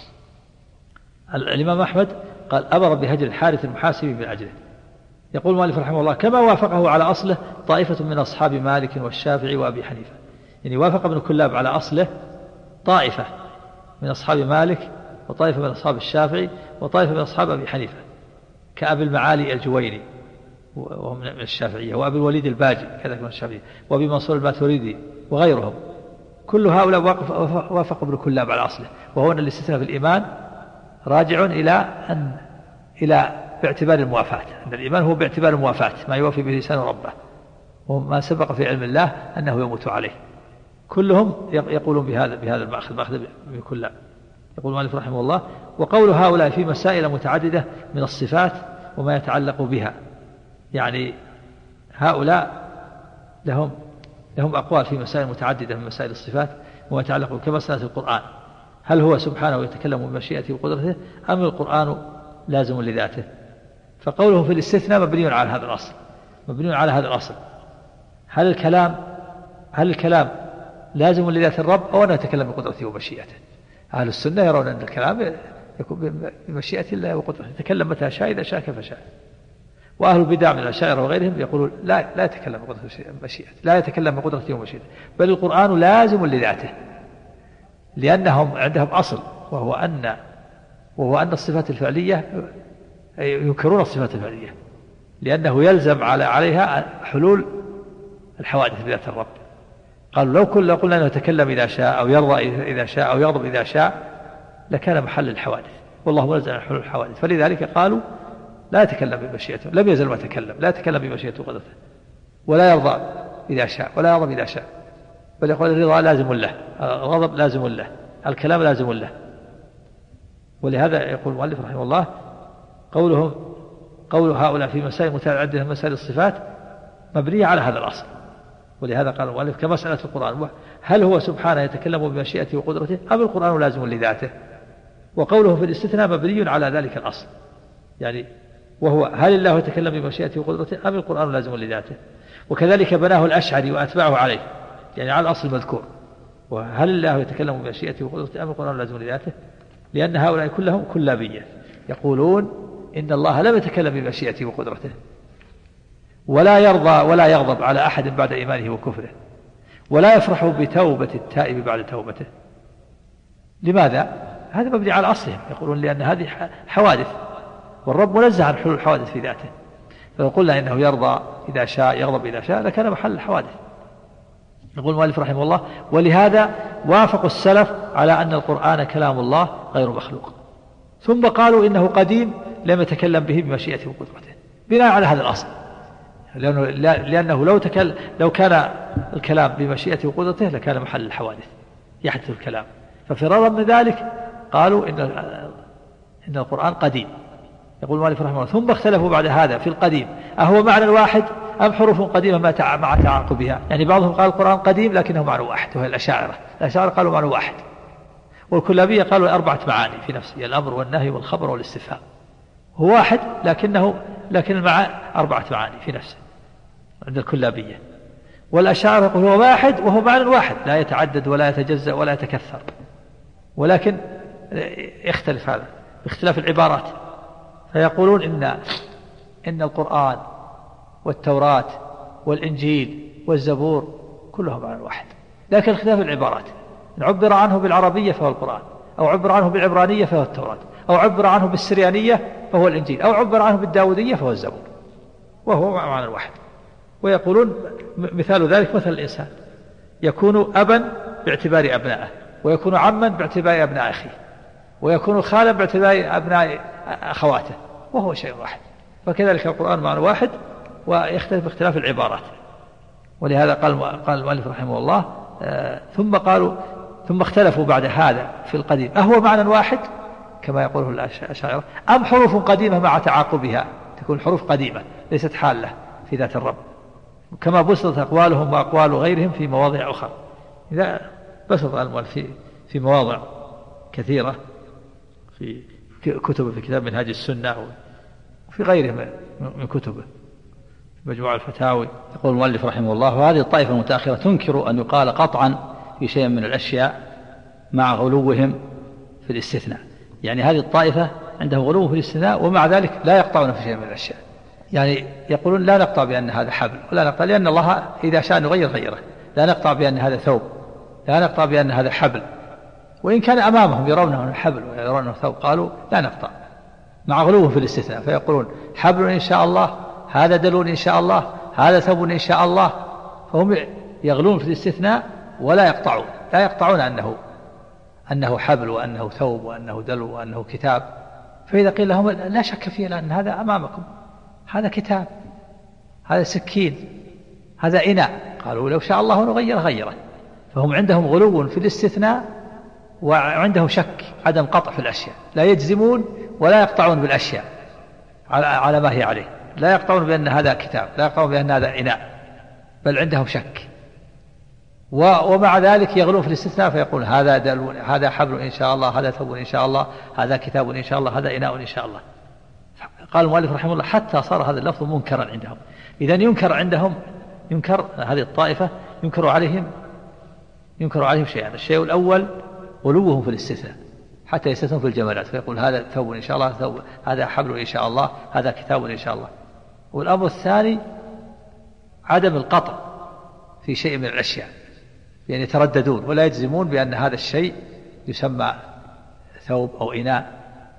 الإمام أحمد قال: أمر بهجر الحارث المحاسب من أجله. يقول المؤلف رحمه الله: كما وافقه على أصله طائفة من أصحاب مالك والشافعي وأبي حنيفة. يعني وافق ابن كلاب على أصله طائفة من أصحاب مالك، وطائفة من أصحاب الشافعي، وطائفة من أصحاب أبي حنيفة، كأبي المعالي الجويني وهو من الشافعية، وأبي الوليد الباجي كذلك من الشافعية، وأبي منصور الماتريدي وغيرهم. كل هؤلاء وافق ابن كلاب على أصله، وهو أن الاستثناء في الإيمان راجع إلى باعتبار الموافاة، أن الإيمان هو باعتبار الموافاة، ما يوافي به لسان ربه، وما سبق في علم الله أنه يموت عليه. كلهم يقولون بهذا المأخذ ابن كلاب. يقول المؤلف رحمه الله: وقول هؤلاء في مسائل متعددة من الصفات وما يتعلق بها. يعني هؤلاء لهم أقوال في مسائل متعددة من مسائل الصفات وما يتعلق كمسألة القرآن، هل هو سبحانه يتكلم بمشيئته وقدرته، أم القرآن لازم لذاته؟ فقوله في الاستثناء مبني على هذا الأصل، مبني على هذا الأصل. هل الكلام لازم لذات الرب أو أنه يتكلم بقدرته ومشيئته؟ أهل السنة يرون أن الكلام يكون بمشيئة الله وقدرته، يتكلم متى شاء إذا شاء كيف شاء. وأهل البدع من الأشاعرة وغيرهم يقولون لا يتكلم بقدرته ومشيئته، لا يتكلم بقدرته ومشيئته، بل القرآن لازم لذاته، لأنهم عندهم أصل وهو أن الصفات الفعلية ينكرون الصفات الفعلية، لأنه يلزم عليها حلول الحوادث بذات الرب. قالوا لو قلنا أنه يتكلم إذا شاء أو يرضى إذا شاء أو يغضب إذا شاء لكان محل الحوادث، والله منزل عن حلول الحوادث، فلذلك قالوا لا يتكلم بمشيئته، لم يزل ما تكلم، لا يتكلم بمشيئته وقدرته، ولا يرضى إذا شاء ولا يغضب إذا شاء، بل يقول الرضا لازم له، الغضب لازم له، الكلام لازم له. ولهذا يقول المؤلف رحمه الله قول هؤلاء في مسائل متعددة من مسائل الصفات مبنية على هذا الأصل. ولهذا قال المؤلف كمسألة القرآن، هل هو سبحانه يتكلم بمشيئته وقدرته أم القرآن لازم لذاته؟ وقوله في الاستثناء مبني على ذلك الأصل، يعني وهو هل الله يتكلم بمشيئته وقدرته أم القرآن لازم لذاته؟ وكذلك بناه الأشعري وأتباعه عليه، يعني على الأصل المذكور، وهل الله يتكلم بمشيئته وقدرته أم القرآن لازم لذاته؟ لأن هؤلاء كلهم كلابية يقولون إن الله لم يتكلم بمشيئته وقدرته، ولا يرضى ولا يغضب على أحد بعد إيمانه وكفره، ولا يفرح بتوبة التائب بعد توبته. لماذا؟ هذا مبني على أصلهم، يقولون لأن هذه حوادث، والرب منزه عن حلول الحوادث في ذاته، فلو قلنا إنه يرضى إذا شاء يغضب إذا شاء لكان محل الحوادث. يقول المؤلف رحمه الله ولهذا وافقوا السلف على أن القرآن كلام الله غير مخلوق، ثم قالوا إنه قديم لم يتكلم به بمشيئته وقدرته، بناء على هذا الأصل، لأنه لو كان الكلام بمشيئته وقدرته لكان محل الحوادث يحدث الكلام. ففرارا من ذلك قالوا إن القرآن قديم. يقول المؤلف رحمه الله ثم اختلفوا بعد هذا في القديم أهو معنى واحد أم حروف قديمة مع تعاقبها؟ يعني بعضهم قال القرآن قديم لكنه معنى واحد، وهي الأشاعرة قالوا معنى واحد، والكلابية قالوا 4 معاني في نفسه، الأمر والنهي والخبر والاستفهام، هو واحد لكن المعنى 4 معاني في نفسه عند الكلابية. والأشاعرة يقول هو واحد وهو معنى واحد لا يتعدد ولا يتجزأ ولا يتكثر، ولكن يختلف هذا باختلاف العبارات، فيقولون إن القرآن والتوراة والإنجيل والزبور كلهم معنى واحد، لكن اختلاف العبارات، إن عبر عنه بالعربية فهو القرآن، أو عبر عنه بالعبرانية فهو التوراة، أو عبر عنه بالسريانية فهو الإنجيل، أو عبر عنه بالداودية فهو الزبور، وهو معنى واحد. ويقولون مثال ذلك مثل الإنسان يكون أبا باعتبار أبنائه، ويكون عما باعتبار أبناء أخيه، ويكون خالا باعتبار أبناء أخواته، وهو شيء واحد. فكذلك القرآن معنى واحد ويختلف باختلاف العبارات. ولهذا قال المؤلف رحمه الله ثم اختلفوا بعد هذا في القديم أهو معنى واحد كما يقوله الأشاعرة أم حروف قديمة مع تعاقبها، تكون حروف قديمة ليست حالة في ذات الرب، كما بسطت أقوالهم وأقوال غيرهم في مواضع أخرى. إذا بسط المؤلف في مواضع كثيرة في كتبه، في كتاب منهاج السنة وفي غيره من كتبه مجموع الفتاوي. يقول المؤلف رحمه الله وهذه الطائفة المتأخرة تنكر أن يقال قطعا في شيء من الأشياء مع غلوهم في الاستثناء، يعني هذه الطائفة عندهم غلو في الاستثناء ومع ذلك لا يقطعون في شيء من الأشياء، يعني يقولون لا نقطع بأن هذا حبل، ولا نقطع لأن الله إذا شاء نغير غيره، لا نقطع بأن هذا ثوب، لا نقطع بأن هذا حبل، وإن كان أمامهم يرونه حبل ويرونه ثوب قالوا لا نقطع مع غلوهم في الاستثناء، فيقولون حبل إن شاء الله، هذا دلول إن شاء الله، هذا ثوب إن شاء الله، فهم يغلون في الاستثناء ولا يقطعون، لا يقطعون أنه حبل وأنه ثوب وأنه دلو وأنه كتاب. فإذا قيل لهم لا شك فيه لأن هذا أمامكم، هذا كتاب، هذا سكين، هذا إناء، قالوا لو شاء الله غيره. فهم عندهم غلو في الاستثناء وعندهم شك عدم قطع في الأشياء، لا يجزمون ولا يقطعون بالأشياء على ما هي عليه، لا يقطعون بأن هذا كتاب، لا يقطعون بأن هذا إناء، بل عندهم شك، ومع ذلك يغلون في الاستثناء فيقول هذا دلو، هذا حبل إن شاء الله، هذا ثوب إن شاء الله، هذا كتاب إن شاء الله، هذا إناء إن شاء الله. قال المؤلف رحمه الله حتى صار هذا اللفظ منكرا عندهم. إذا ينكر عندهم، ينكر هذه الطائفة، ينكر عليهم شيئان. الشيء الأول غلوهم في الاستثناء حتى يستثنوا في الجمالات، فيقول هذا ثوب إن شاء الله، ثوب، هذا حبل إن شاء الله، هذا كتاب إن شاء الله. والأمر الثاني عدم القطع في شيء من الأشياء، يعني يترددون ولا يجزمون بأن هذا الشيء يسمى ثوب أو إناء.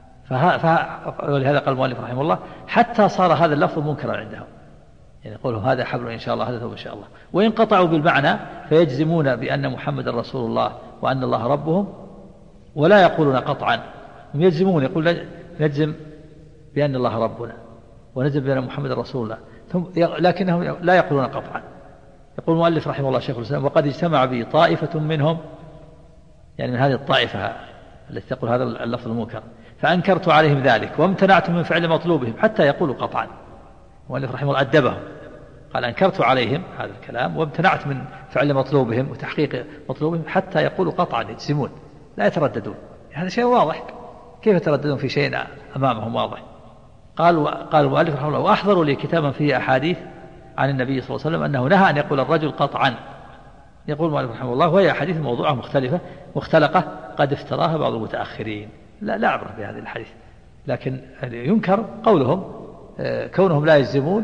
ولهذا قال المؤلف رحمه الله حتى صار هذا اللفظ منكرا عندهم، يعني يقولوا هذا حبل إن شاء الله، هذا ثوب إن شاء الله. وإن قطعوا بالمعنى فيجزمون بأن محمد رسول الله وأن الله ربهم، ولا يقولون قطعا، هم يجزمون، يقول نجزم بأن الله ربنا ونجزم بأن محمد رسول الله، لكنهم لا يقولون قطعا. يقول المؤلف رحمه الله شيخ الإسلام وقد اجتمع به طائفة منهم، يعني من هذه الطائفة التي تقول هذا اللفظ المنكر، فأنكرت عليهم ذلك وامتنعت من فعل مطلوبهم حتى يقولوا قطعا. المؤلف رحمه الله أدبهم، قال أنكرت عليهم هذا الكلام وامتنعت من فعل مطلوبهم وتحقيق مطلوبهم حتى يقولوا قطعا، يجزمون لا يترددون. هذا شيء واضح، كيف يترددون في شيء أمامهم واضح؟ قال المؤلف رحمه الله وأحضروا لي كتابا فيه أحاديث عن النبي صلى الله عليه وسلم أنه نهى أن يقول الرجل قطعا. يقول المؤلف رحمه الله وهي أحاديث موضوعة مختلقة قد افتراها بعض المتأخرين. لا عبرة بهذه الحديث، لكن ينكر قولهم، كونهم لا يجزمون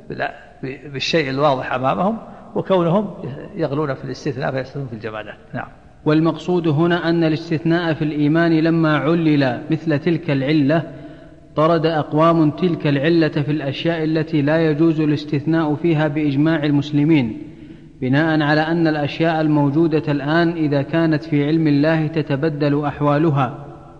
بالشيء الواضح أمامهم، وكونهم يغلون في الاستثناء فيستثنون في الجمالات. نعم. والمقصود هنا أن الاستثناء في الإيمان لما علل مثل تلك العلة طرد أقوام تلك العلة في الأشياء التي لا يجوز الاستثناء فيها بإجماع المسلمين، بناء على أن الأشياء الموجودة الآن إذا كانت في علم الله تتبدل أحوالها،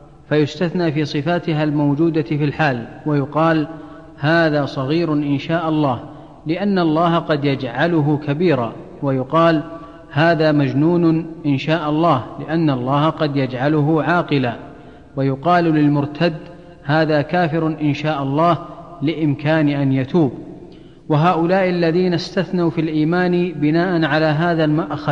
فيستثنى في صفاتها الموجودة في الحال، ويقال هذا صغير إن شاء الله لأن الله قد يجعله كبيرا، ويقال هذا مجنون إن شاء الله لأن الله قد يجعله عاقلا، ويقال للمرتد هذا كافر إن شاء الله لإمكان أن يتوب. وهؤلاء الذين استثنوا في الإيمان بناء على هذا المأخذ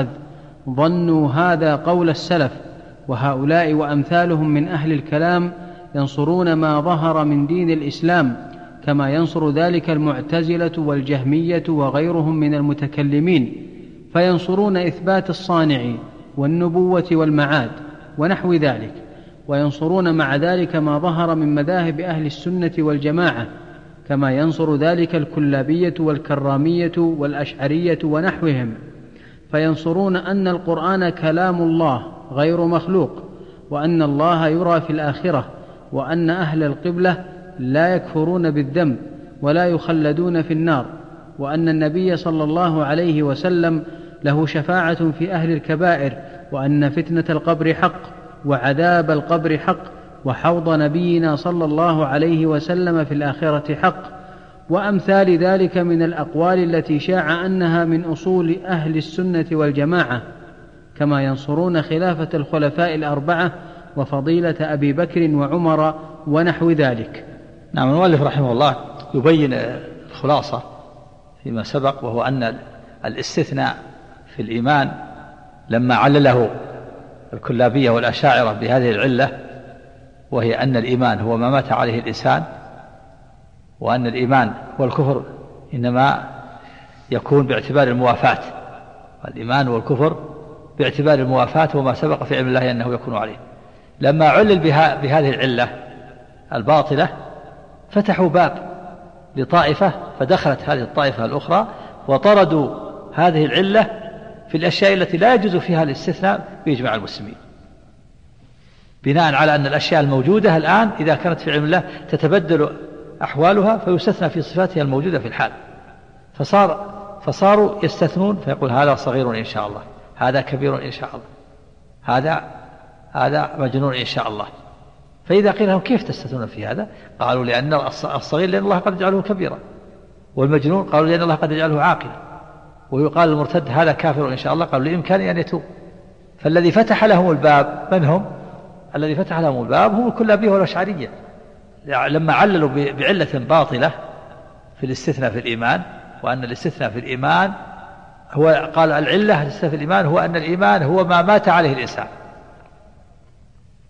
ظنوا هذا قول السلف، وهؤلاء وأمثالهم من أهل الكلام ينصرون ما ظهر من دين الإسلام، كما ينصر ذلك المعتزلة والجهمية وغيرهم من المتكلمين، فينصرون إثبات الصانع والنبوة والمعاد ونحو ذلك، وينصرون مع ذلك ما ظهر من مذاهب أهل السنة والجماعة، كما ينصر ذلك الكلابية والكرامية والأشعرية ونحوهم، فينصرون أن القرآن كلام الله غير مخلوق، وأن الله يرى في الآخرة، وأن أهل القبلة لا يكفرون بالذنب ولا يخلدون في النار، وأن النبي صلى الله عليه وسلم له شفاعة في أهل الكبائر، وأن فتنة القبر حق وعذاب القبر حق، وحوض نبينا صلى الله عليه وسلم في الآخرة حق، وأمثال ذلك من الأقوال التي شاع أنها من أصول أهل السنة والجماعة، كما ينصرون خلافة الخلفاء الأربعة وفضيلة أبي بكر وعمر ونحو ذلك. نعم. المؤلف رحمه الله يبين الخلاصة فيما سبق، وهو أن الاستثناء في الإيمان لما علله الكلابية والأشاعرة بهذه العلة، وهي أن الإيمان هو ما مات عليه الإنسان، وأن الإيمان والكفر إنما يكون باعتبار الموافاة، الإيمان والكفر باعتبار الموافاة وما سبق في علم الله أنه يكون عليه. لما علل بهذه العلة الباطلة فتحوا باب لطائفة، فدخلت هذه الطائفة الأخرى وطردوا هذه العلة في الأشياء التي لا يجوز فيها الاستثناء بإجماع المسلمين، بناء على أن الأشياء الموجودة الآن إذا كانت في علم الله تتبدل أحوالها فيستثنى في صفاتها الموجودة في الحال، فصاروا يستثنون، فيقول هذا صغير إن شاء الله، هذا كبير إن شاء الله، هذا مجنون إن شاء الله. فإذا قيل لهم كيف تستثنون في هذا؟ قالوا لأن الصغير لأن الله قد يجعله كبيرا، والمجنون قالوا لأن الله قد يجعله عاقلا، ويقال المرتد هذا كافر إن شاء الله، قالوا لإمكانه أن يتوب. فالذي فتح لهم الباب من هم؟ الذي فتح لهم الباب هم الكلابية والأشعرية، لما عللوا بعلة باطلة في الاستثناء في الإيمان، وأن الاستثناء في الإيمان هو، قال العلة الاستثناء في الإيمان هو أن الإيمان هو ما مات عليه الإنسان،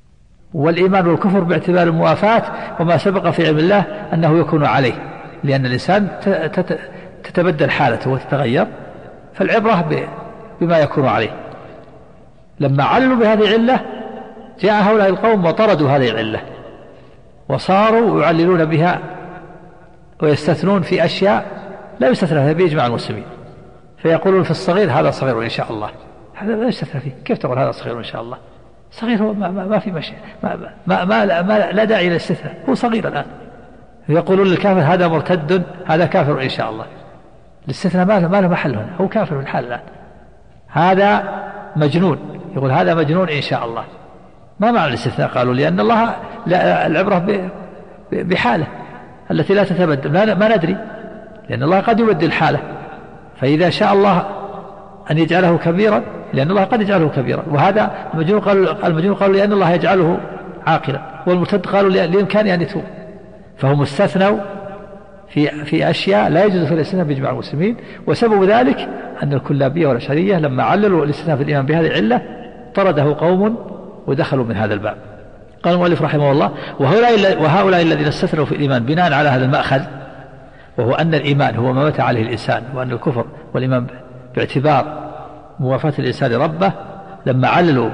والإيمان والكفر باعتبار الموافاة وما سبق في علم الله أنه يكون عليه، لأن الإنسان تتبدل حالته وتتغير، فالعبرة بما يكون عليه. لما عللوا بهذه العلة جاء هؤلاء القوم وطردوا هذه العلة وصاروا يعللون بها ويستثنون في أشياء لا يستثنى فيها بإجماع المسلمين، فيقولون في الصغير هذا صغير إن شاء الله، هذا لا يستثنى فيه. كيف تقول هذا صغير إن شاء الله؟ صغير هو ما في مشي، لا داعي للاستثناء، هو صغير الآن. يقولون للكافر هذا مرتد، هذا كافر إن شاء الله، الاستثناء ما له محل هنا، هو كافر في الحال الآن. هذا مجنون، يقول هذا مجنون إن شاء الله. ما معنى الاستثناء؟ قالوا لأن الله العبرة بحاله التي لا تتبدل، ما ندري، لأن الله قد يبدل حاله، فإذا شاء الله أن يجعله كبيرا لأن الله قد يجعله كبيرا. وهذا المجنون قالوا لأن الله يجعله عاقلا، والمرتد قالوا لإمكانه أن يتوب. فهم استثنوا في أشياء لا يجوز في الاستثناء بإجماع المسلمين، وسبب ذلك أن الكلابية والأشعرية لما عللوا الاستثناء في الإيمان بهذه العلة طرده قوم ودخلوا من هذا الباب. قال المؤلف رحمه الله: وهؤلاء الذين استثنوا في الإيمان بناء على هذا المأخذ، وهو أن الإيمان هو ما مات عليه الإنسان، وأن الكفر والإيمان باعتبار موافاة الإنسان ربه، لما عللوا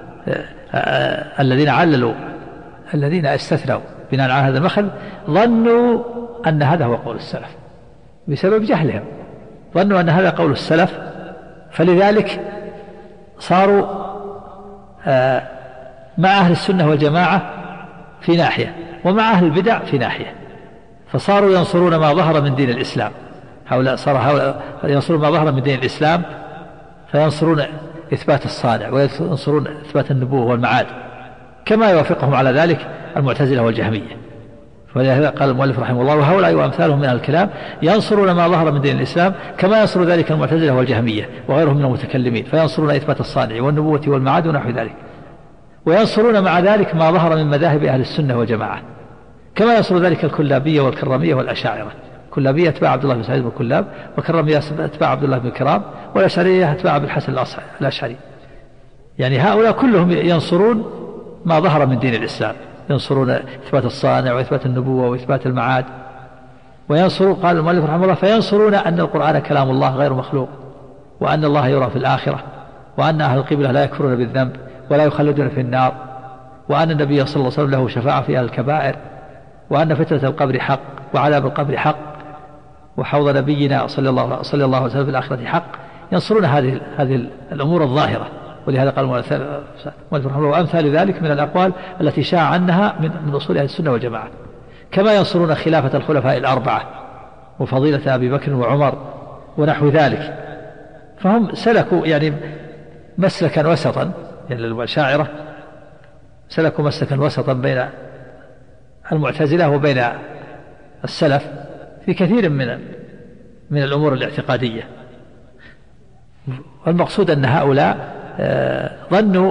الذين استثنوا بناء على هذا المأخذ ظنوا أن هذا هو قول السلف بسبب جهلهم، ظنوا أن هذا قول السلف، فلذلك صاروا مع أهل السنة والجماعة في ناحية ومع أهل البدع في ناحية، فصاروا ينصرون ما ظهر من دين الإسلام. هؤلاء ينصرون ما ظهر من دين الإسلام، فينصرون إثبات الصانع وينصرون إثبات النبوة والمعاد، كما يوافقهم على ذلك المعتزلة والجهمية. ولهذا قال المؤلف رحمه الله: وهؤلاء وأمثالهم من أهل الكلام ينصرون ما ظهر من دين الإسلام كما ينصر ذلك المعتزلة والجهمية وغيرهم من المتكلمين، فينصرون إثبات الصانع والنبوة والمعاد ونحو ذلك، وينصرون مع ذلك ما ظهر من مذاهب أهل السنة والجماعة، كما ينصر ذلك الكلابية والكرامية والأشاعرة. كلابية اتباع عبد الله بن سعيد بن كلاب، وكرامية اتباع عبد الله بن كرام، والأشعرية اتباع ابن الحسن الأشعري. يعني هؤلاء كلهم ينصرون ما ظهر من دين الإسلام، ينصرون إثبات الصانع وإثبات النبوة وإثبات المعاد، وينصرون، قال المؤلف رحمه الله: فينصرون أن القرآن كلام الله غير مخلوق، وأن الله يرى في الآخرة، وأن أهل القبلة لا يكفرون بالذنب ولا يخلدون في النار، وأن النبي صلى الله عليه وسلم له شفاعة في أهل الكبائر، وأن فتنة القبر حق وعذاب القبر حق، وحوض نبينا صلى الله عليه وسلم في الآخرة حق. ينصرون هذه الأمور الظاهرة. ولهذا قال وأمثال ذلك من الأقوال التي شاع عنها من أصول أهل السنة والجماعة، كما ينصرون خلافة الخلفاء الأربعة وفضيلة أبي بكر وعمر ونحو ذلك. فهم سلكوا يعني مسلكا وسطا، يعني الأشاعرة سلكوا مسلكا وسطا بين المعتزلة وبين السلف في كثير من الأمور الاعتقادية. والمقصود أن هؤلاء ظنوا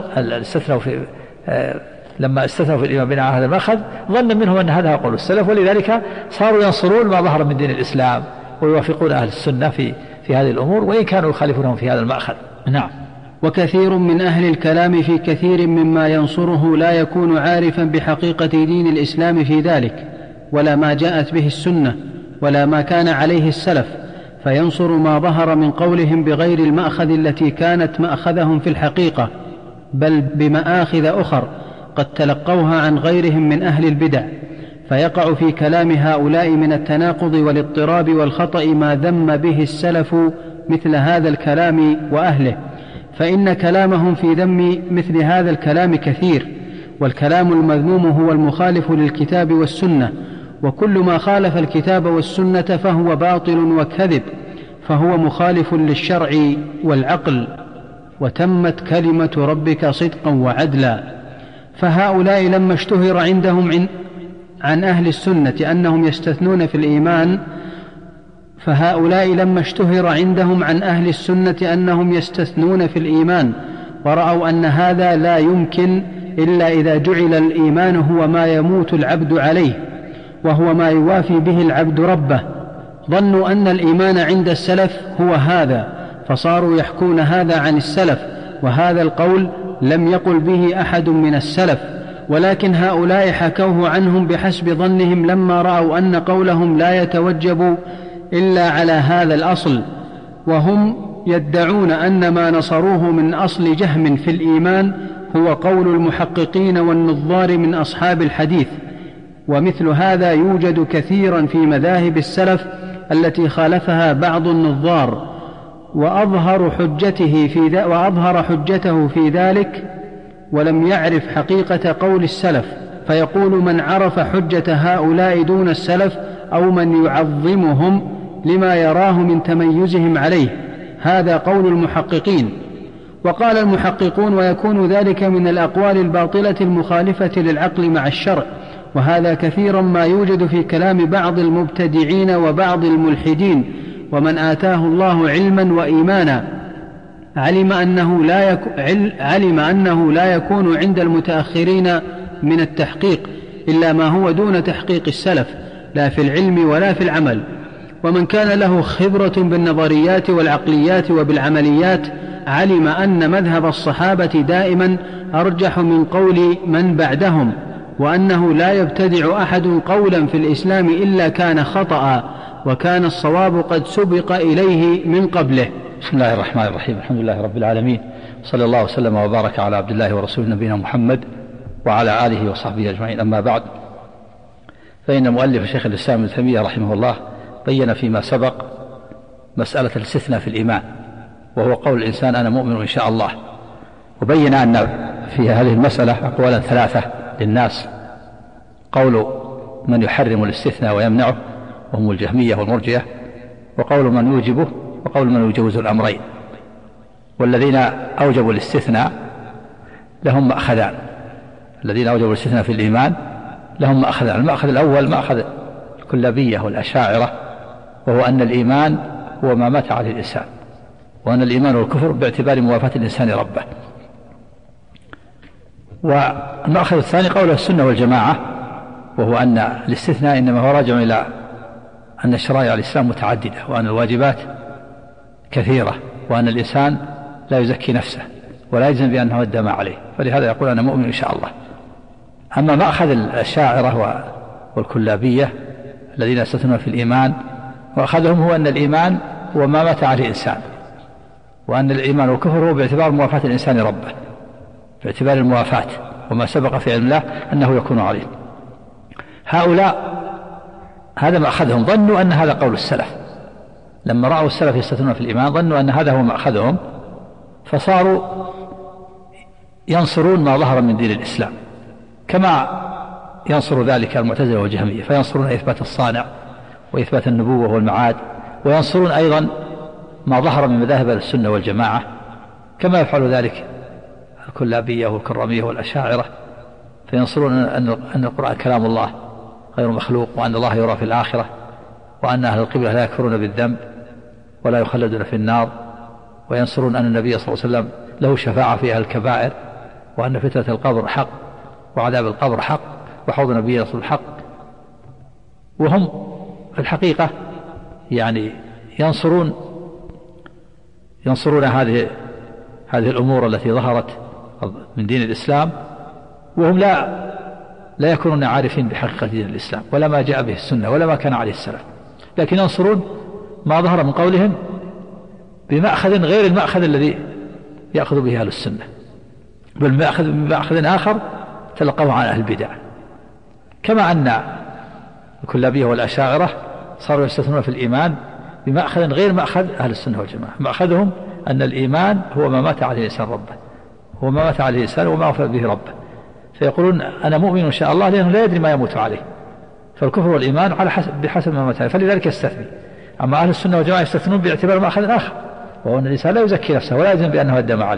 لما استثنوا في الإيمان بناء على هذا المأخذ ظن منهم أن هذا قول السلف، ولذلك صاروا ينصرون ما ظهر من دين الإسلام ويوافقون أهل السنة في هذه الأمور، وإن كانوا يخالفونهم في هذا المأخذ. نعم. وكثير من أهل الكلام في كثير مما ينصره لا يكون عارفا بحقيقة دين الإسلام في ذلك، ولا ما جاءت به السنة، ولا ما كان عليه السلف، فينصر ما ظهر من قولهم بغير المأخذ التي كانت مأخذهم في الحقيقة، بل بمآخذ أخر قد تلقوها عن غيرهم من أهل البدع، فيقع في كلام هؤلاء من التناقض والاضطراب والخطأ ما ذم به السلف مثل هذا الكلام وأهله، فإن كلامهم في ذم مثل هذا الكلام كثير، والكلام المذموم هو المخالف للكتاب والسنة، وكل ما خالف الكتاب والسنة فهو باطل وكذب، فهو مخالف للشرع والعقل، وتمت كلمة ربك صدقا وعدلا. فهؤلاء لما اشتهر عندهم عن أهل السنة أنهم يستثنون في الإيمان ورأوا أن هذا لا يمكن إلا إذا جعل الإيمان هو ما يموت العبد عليه، وهو ما يوافي به العبد ربه، ظنوا أن الإيمان عند السلف هو هذا، فصاروا يحكون هذا عن السلف، وهذا القول لم يقل به أحد من السلف، ولكن هؤلاء حكوه عنهم بحسب ظنهم لما رأوا أن قولهم لا يتوجب إلا على هذا الأصل، وهم يدعون أن ما نصروه من أصل جهم في الإيمان هو قول المحققين والنظار من أصحاب الحديث. ومثل هذا يوجد كثيرا في مذاهب السلف التي خالفها بعض النظار، وأظهر حجته في ذلك ولم يعرف حقيقة قول السلف، فيقول من عرف حجة هؤلاء دون السلف أو من يعظمهم لما يراه من تميزهم عليه، هذا قول المحققين. وقال المحققون ويكون ذلك من الأقوال الباطلة المخالفة للعقل مع الشرع، وهذا كثيرا ما يوجد في كلام بعض المبتدعين وبعض الملحدين. ومن آتاه الله علما وإيمانا علم أنه لا يكون عند المتأخرين من التحقيق إلا ما هو دون تحقيق السلف، لا في العلم ولا في العمل. ومن كان له خبرة بالنظريات والعقليات وبالعمليات علم أن مذهب الصحابة دائما أرجح من قول من بعدهم، وأنه لا يبتدع أحد قولا في الإسلام إلا كان خطأ، وكان الصواب قد سبق إليه من قبله. بسم الله الرحمن الرحيم. الحمد لله رب العالمين، صلى الله وسلم وبارك على عبد الله ورسوله نبينا محمد وعلى آله وصحبه أجمعين. أما بعد، فإن مؤلف شيخ الإسلام ابن تيمية رحمه الله بين فيما سبق مسألة الاستثناء في الإيمان، وهو قول الإنسان أنا مؤمن إن شاء الله، وبين أن في هذه المسألة أقوالا ثلاثة للناس: قول من يحرم الاستثناء ويمنعه وهم الجهمية والمرجئة، وقول من يوجبه، وقول من يجوز الأمرين. والذين أوجبوا الاستثناء لهم مأخذان، الذين أوجبوا الاستثناء في الإيمان لهم مأخذان: المأخذ الأول مأخذ الكلابية والأشاعرة، وهو أن الإيمان هو ما مات عليه الإنسان، وأن الإيمان والكفر باعتبار موافاة الإنسان ربه. والمأخذ الثاني قول السنة والجماعة، وهو أن الاستثناء إنما هو راجع إلى أن شرائع الإسلام متعددة، وأن الواجبات كثيرة، وأن الإنسان لا يزكي نفسه ولا يجزم بأنه أدى ما عليه، فلهذا يقول أنا مؤمن إن شاء الله. أما مأخذ الأشاعرة والكلابية الذين يستثنون في الإيمان، وأخذهم هو أن الإيمان هو ما مات عليه الإنسان، وأن الإيمان والكفر هو باعتبار موافاة الإنسان ربه، باعتبار الموافاة وما سبق في علم الله أنه يكون عليه. هؤلاء هذا مأخذهم، ظنوا أن هذا قول السلف، لما رأوا السلف يستثنون في الإيمان ظنوا أن هذا هو مأخذهم، فصاروا ينصرون ما ظهر من دين الإسلام، كما ينصر ذلك المعتزلة والجهمية، فينصرون إثبات الصانع وإثبات النبوة والمعاد، وينصرون أيضا ما ظهر من مذاهب السنة والجماعة، كما يفعل ذلك الكلابية والكرامية والأشاعرة، فينصرون أن القرآن كلام الله غير مخلوق، وأن الله يرى في الآخرة، وأن أهل القبلة لا يكفرون بالذنب ولا يخلدون في النار، وينصرون أن النبي صلى الله عليه وسلم له شفاعة في أهل الكبائر، وأن فتنة القبر حق وعذاب القبر حق وحوض نبي رسول حق. وهم في الحقيقة يعني ينصرون هذه الأمور التي ظهرت من دين الإسلام، وهم لا يكونون عارفين بحقيقة دين الإسلام ولا ما جاء به السنة ولا ما كان عليه السلف، لكن ينصرون ما ظهر من قولهم بمأخذ غير المأخذ الذي يأخذ به أهل السنة، بل بمأخذ آخر تلقوه عن أهل البدع، كما أن الكلابية والأشاعرة صاروا يستثنون في الإيمان بمأخذ غير مأخذ أهل السنة والجماعة. مأخذهم أن الإيمان هو ما مات عليه الإنسان ربه، هو ما مات عليه الإنسان وما وفى به ربه، فيقولون أنا مؤمن إن شاء الله، لأنه لا يدري ما يموت عليه، فالكفر والإيمان بحسب ما مات عليه، فلذلك يستثني. أما أهل السنة والجماعة يستثنون باعتبار مأخذ آخر، وهو أن الإنسان لا يزكي نفسه ولا يجزم بأنه أدى ما عليه،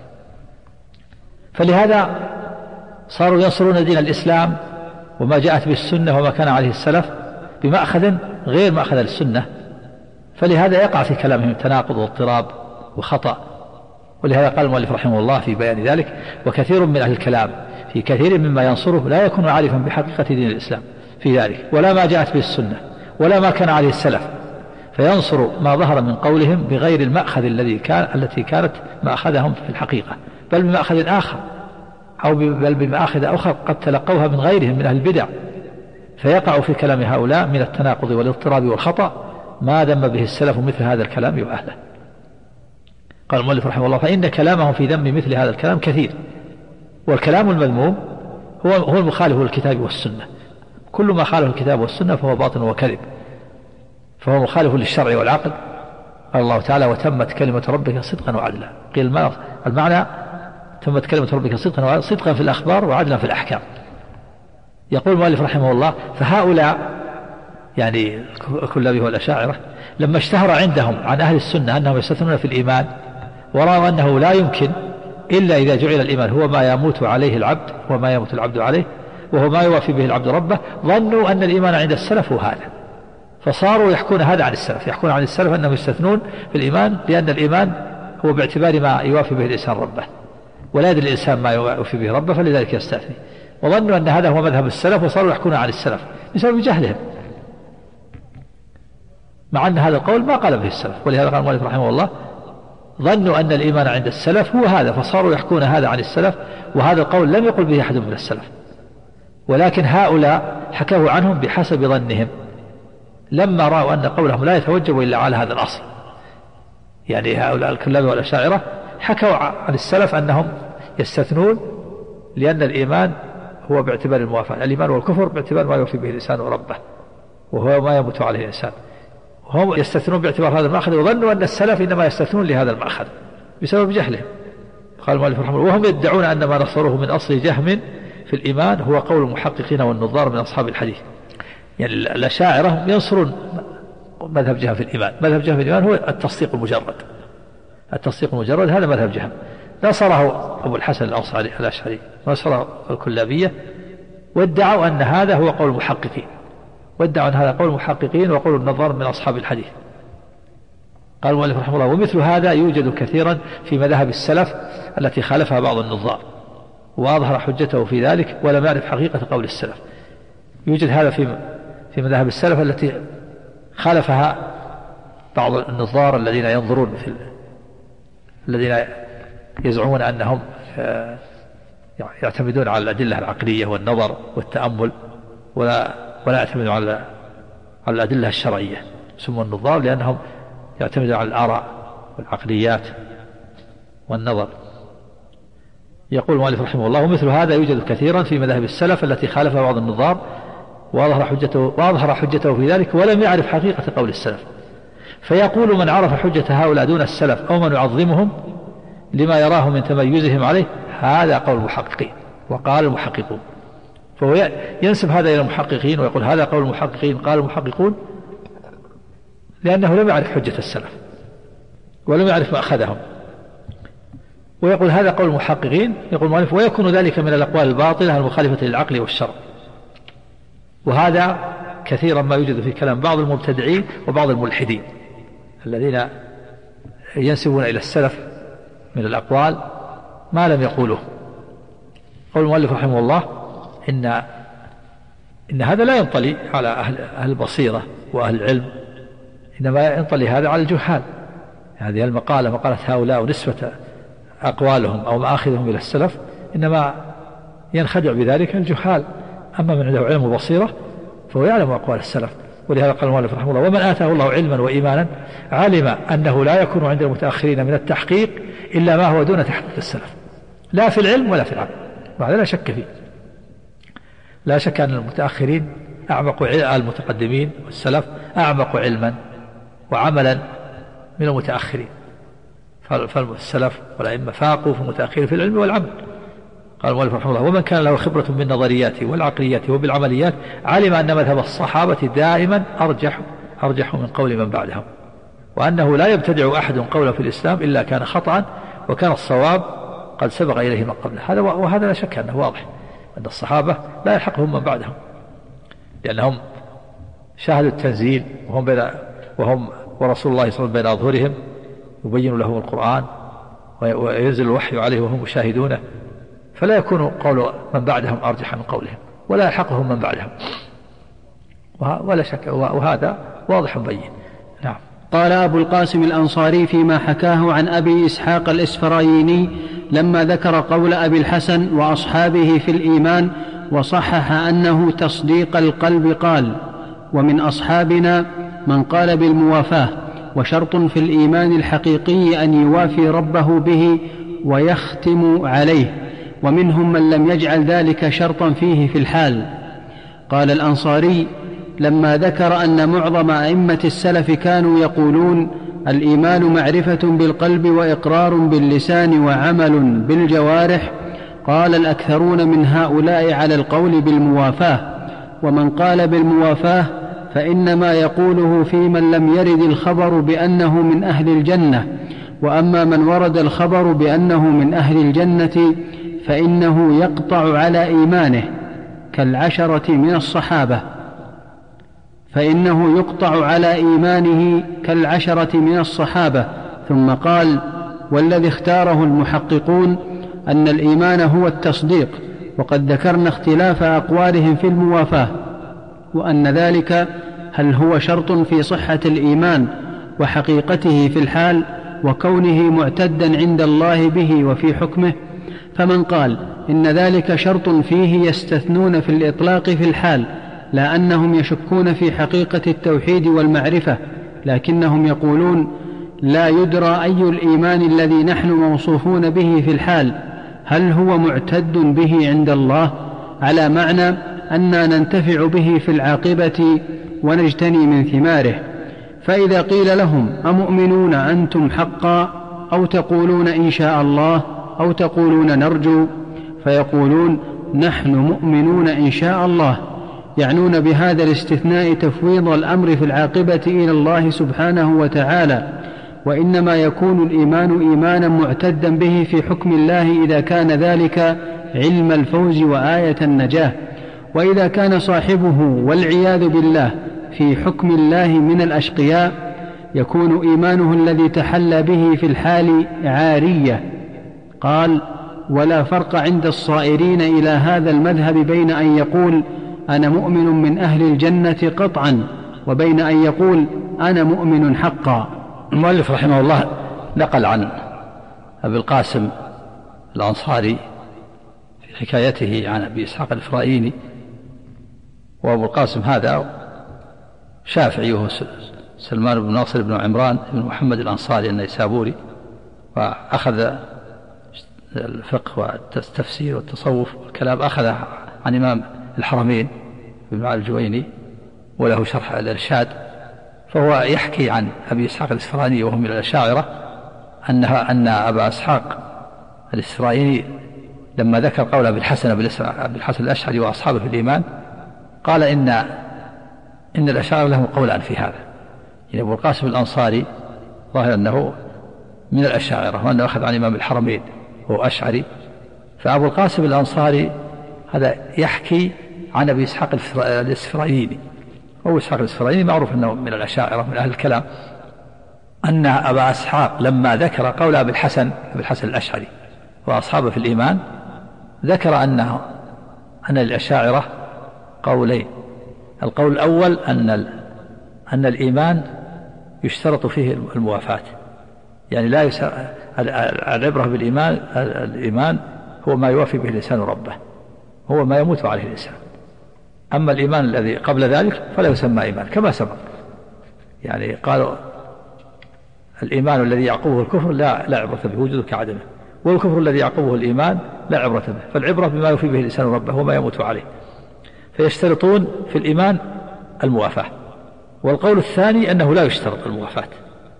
فلهذا صاروا ينصرون دين الإسلام وما جاءت به السنة وما كان عليه السلف بمأخذ غير مأخذ السنة، فلهذا يقع في كلامهم تناقض واضطراب وخطأ. ولهذا قال المؤلف رحمه الله في بيان ذلك: وكثير من أهل الكلام في كثير مما ينصره لا يكون عارفا بحقيقة دين الإسلام في ذلك، ولا ما جاءت به السنة ولا ما كان عليه السلف، فينصر ما ظهر من قولهم بغير المأخذ التي كانت مأخذهم في الحقيقة، بل بمأخذ آخر أو بل بمآخذ أخرى قد تلقوها من غيرهم من أهل البدع، فيقع في كلام هؤلاء من التناقض والاضطراب والخطأ ما ذم به السلف مثل هذا الكلام وأهله. قال المؤلف رحمه الله: فإن كلامهم في ذم مثل هذا الكلام كثير، والكلام المذموم هو المخالف للكتاب والسنة، كل ما خالف الكتاب والسنة فهو باطل وكذب، فهو مخالف للشرع والعقل. قال الله تعالى: وتمت كلمة ربك صدقا وعدلا. قيل المعنى تمت كلمة ربك صدقا وعدلا، صدقا في الأخبار وعدلا في الأحكام. يقول المؤلف رحمه الله: فهؤلاء يعني الكلابي والأشاعرة لما اشتهر عندهم عن أهل السنة أنهم يستثنون في الإيمان، ورأوا أنه لا يمكن إلا إذا جعل الإيمان هو ما يموت عليه العبد وما يموت العبد عليه وهو ما يوافي به العبد ربه، ظنوا أن الإيمان عند السلف هو هذا، فصاروا يحكون هذا عن السلف، يحكون عن السلف أنهم يستثنون في الإيمان لأن الإيمان هو باعتبار ما يوافي به الإنسان ربه، ولا يدري الإنسان ما يوافي به ربه فلذلك يستثني، وظنوا أن هذا هو مذهب السلف وصاروا يحكون عن السلف بسبب جهلهم، مع أن هذا القول ما قال به السلف. ولهذا قال المؤلف رحمه الله: ظنوا أن الإيمان عند السلف هو هذا، فصاروا يحكون هذا عن السلف، وهذا القول لم يقل به أحد من السلف، ولكن هؤلاء حكوا عنهم بحسب ظنهم لما رأوا أن قولهم لا يتوجب إلا على هذا الأصل. يعني هؤلاء الكلاب والأشاعرة حكوا عن السلف أنهم يستثنون لأن الإيمان هو باعتبار الموافاة، الإيمان والكفر باعتبار ما يوفي به الإنسان ربه وهو ما يموت عليه الإنسان، هم يستثنون باعتبار هذا المأخذ، وظنوا أن السلف إنما يستثنون لهذا المأخذ بسبب جهلهم. قال المؤلف رحمه الله: وهم يدعون أن ما نصروه من أصل جهم في الإيمان هو قول المحققين والنظار من أصحاب الحديث. يعني الأشاعرة ينصرون مذهب جهم في الإيمان، مذهب جهم في الإيمان هو التصديق المجرد، التصديق المجرد هذا مذهب جهم، نصره أبو الحسن الأشعري نصره الكلابية، وادعوا أن هذا هو قول المحققين، وادعوا أن هذا قول المحققين وقول النظار من أصحاب الحديث. قال المؤلف رحمه الله: ومثل هذا يوجد كثيرا في مذاهب السلف التي خالفها بعض النظار وأظهر حجته في ذلك ولم يعرف حقيقة قول السلف. يوجد هذا في مذاهب السلف التي خالفها بعض النظار الذين ينظرون الذين يزعمون أنهم يعتمدون على الأدلة العقلية والنظر والتأمل ولا يعتمدون على الأدلة الشرعية، يسمون النظار لأنهم يعتمدون على الآراء والعقليات والنظر. يقول المؤلف رحمه الله: ومثل هذا يوجد كثيرا في مذاهب السلف التي خالفها بعض النظار وأظهر حجته في ذلك ولم يعرف حقيقة قول السلف، فيقول من عرف حجة هؤلاء دون السلف أو من يعظمهم لما يراه من تميزهم عليه هذا قول المحققين وقال المحققون، فهو ينسب هذا إلى المحققين ويقول هذا قول المحققين قال المحققون، لأنه لم يعرف حجة السلف ولم يعرف مأخذهم، ويقول هذا قول المحققين. يقول المؤلف: ويكون ذلك من الأقوال الباطلة المخالفة للعقل والشرع، وهذا كثيرا ما يوجد في كلام بعض المبتدعين وبعض الملحدين الذين ينسبون إلى السلف من الأقوال ما لم يقولوه. قول المؤلف رحمه الله: إن هذا لا ينطلي على أهل البصيرة وأهل العلم، إنما ينطلي هذا على الجهال. هذه المقالة مقالة هؤلاء ونسبة أقوالهم أو مآخذهم إلى السلف إنما ينخدع بذلك الجهال، أما من عنده علم وبصيرة فهو يعلم أقوال السلف. ولهذا قال المؤلف رحمه الله: ومن آتاه الله علما وإيمانا علم أنه لا يكون عند المتأخرين من التحقيق إلا ما هو دون تحقيق السلف، لا في العلم ولا في العمل، وهذا لا شك فيه. لا شك أن المتأخرين أعمق المتقدمين والسلف أعمق علما وعملا من المتأخرين، فالسلف والأئمة فاقوا في المتأخرين في العلم والعمل. قال المؤلف رحمه الله: ومن كان له خبرة بالنظريات والعقليات وبالعمليات علم أن مذهب الصحابة دائما أرجح من قول من بعدهم، وأنه لا يبتدع أحد قولا في الإسلام إلا كان خطأ وكان الصواب قد سبق إليه من قبله. وهذا لا شك أنه واضح أن الصحابة لا يلحقهم من بعدهم، لأنهم شاهدوا التنزيل وهم ورسول الله صلى الله عليه وسلم بين أظهرهم يبين لهم القرآن وينزل الوحي عليه وهم يشاهدونه، فلا يكون قول من بعدهم أرجح من قولهم ولا يلحقهم من بعدهم، ولا شك، وهذا واضح بين. نعم. قال أبو القاسم الأنصاري فيما حكاه عن أبي إسحاق الإسفرايني لما ذكر قول أبي الحسن وأصحابه في الإيمان وصحح أنه تصديق القلب قال: ومن أصحابنا من قال بالموافاة، وشرط في الإيمان الحقيقي أن يوافي ربه به ويختم عليه، ومنهم من لم يجعل ذلك شرطا فيه في الحال. قال الأنصاري لما ذكر أن معظم أئمة السلف كانوا يقولون الإيمان معرفة بالقلب وإقرار باللسان وعمل بالجوارح، قال الأكثرون من هؤلاء على القول بالموافاة، ومن قال بالموافاة فإنما يقوله في من لم يرد الخبر بأنه من أهل الجنة، وأما من ورد الخبر بأنه من أهل الجنة فإنه يقطع على إيمانه كالعشرة من الصحابة، ثم قال: والذي اختاره المحققون أن الإيمان هو التصديق، وقد ذكرنا اختلاف أقوالهم في الموافاة، وأن ذلك هل هو شرط في صحة الإيمان وحقيقته في الحال وكونه معتدا عند الله به وفي حكمه. فمن قال إن ذلك شرط فيه يستثنون في الإطلاق في الحال، لا أنهم يشكون في حقيقة التوحيد والمعرفة، لكنهم يقولون لا يدرى أي الإيمان الذي نحن موصوفون به في الحال هل هو معتد به عند الله، على معنى أننا ننتفع به في العاقبة ونجتني من ثماره. فإذا قيل لهم أمؤمنون أنتم حقا، أو تقولون إن شاء الله، أو تقولون نرجو، فيقولون نحن مؤمنون إن شاء الله، يعنون بهذا الاستثناء تفويض الأمر في العاقبة إلى الله سبحانه وتعالى، وإنما يكون الإيمان إيمانا معتدا به في حكم الله إذا كان ذلك علم الفوز وآية النجاة، وإذا كان صاحبه والعياذ بالله في حكم الله من الأشقياء يكون إيمانه الذي تحلى به في الحال عارية. قال: ولا فرق عند الصائرين إلى هذا المذهب بين أن يقول أنا مؤمن من أهل الجنة قطعا وبين أن يقول أنا مؤمن حقا. المؤلف رحمه الله نقل عن أبي القاسم الأنصاري في حكايته عن أبي إسحاق الإفرائيني، وأبو القاسم هذا شافعي وهو سلمان بن ناصر بن عمران بن محمد الأنصاري النيسابوري، وأخذ الفقه والتفسير والتصوف والكلام أخذ عن إمام الحرمين ابن معالي الجويني، وله شرح الإرشاد. فهو يحكي عن أبي إسحاق الإسفراني وهم من الأشاعرة أن أبا إسحاق الإسفراني لما ذكر قول أبي الحسن الأشعري وأصحابه في الإيمان قال إن الأشاعرة لهم قولان في هذا. يعني أبو القاسم الأنصاري ظاهر أنه من الأشاعرة وأنه أخذ عن إمام الحرمين وهو أشعري، فأبو القاسم الأنصاري هذا يحكي عن أبي إسحاق الإسفرايني. أبو إسحاق الإسفرايني معروف أنه من الأشاعرة من أهل الكلام، أن أبا إسحاق لما ذكر قول أبي الحسن الأشعري وأصحابه في الإيمان ذكر أن الأشاعرة قولين. القول الأول أن الإيمان يشترط فيه الموافاة، يعني لا العبرة بالإيمان، الإيمان هو ما يوافي به الإنسان ربه، هو ما يموت عليه الإنسان. أما الإيمان الذي قبل ذلك فلا يسمى إيمان كما سبق. يعني قالوا الإيمان الذي يعقبه الكفر لا عبرة به وجوده كعدمه، والكفر الذي يعقبه الإيمان لا عبرة به، فالعبرة بما يوفي به الإنسان ربه وما يموت عليه. فيشترطون في الإيمان الموافاة. والقول الثاني أنه لا يشترط الموافاة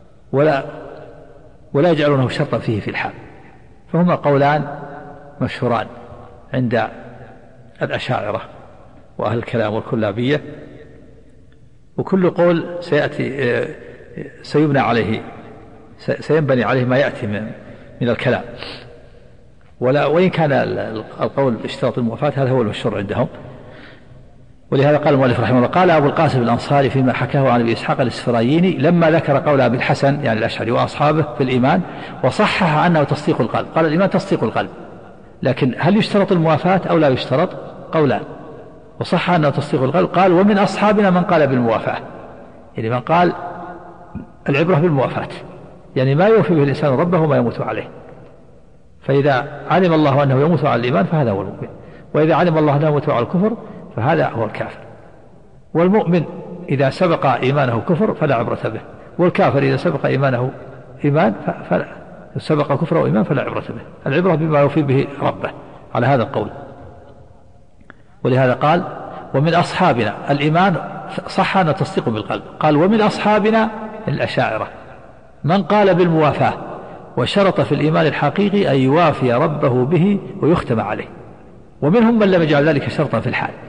ولا يجعلونه شرطا فيه في الحال. فهما قولان مشهوران عند الأشاعرة وأهل الكلام والكلابية، وكل قول سيبنى عليه سينبني عليه ما يأتي من الكلام، وإن كان القول باشتراط الموافاة هذا هو المشهور عندهم. ولهذا قال المؤلف رحمه الله: قال أبو القاسم الأنصاري فيما حكاه عن أبي إسحاق الإسفرايني لما ذكر قول أبي الحسن يعني الأشعري وأصحابه في الإيمان وصحح أنه تصديق القلب. قال الإيمان تصديق القلب، لكن هل يشترط الموافاة أو لا يشترط؟ قولان. وصح أنه تصديق القلب. قال ومن أصحابنا من قال بالموافاة، يعني من قال العبرة بالموافاة، يعني ما يوفي به الإنسان ربه وما يموت عليه. فإذا علم الله أنه يموت على الإيمان فهذا هو المؤمن، وإذا علم الله أنه يموت على الكفر فهذا هو الكافر. والمؤمن إذا سبق إيمانه كفر فلا عبرة به، والكافر إذا سبق إيمانه إيمان سبق كفر وإيمان فلا عبرة به. العبرة بما يوفي به ربه على هذا القول. ولهذا قال ومن أصحابنا الإيمان صح أن تصديق بالقلب. قال ومن أصحابنا الأشاعرة من قال بالموافاة وشرط في الإيمان الحقيقي أن يوافي ربه به ويختم عليه، ومنهم من لم يجعل ذلك شرطا في الحال.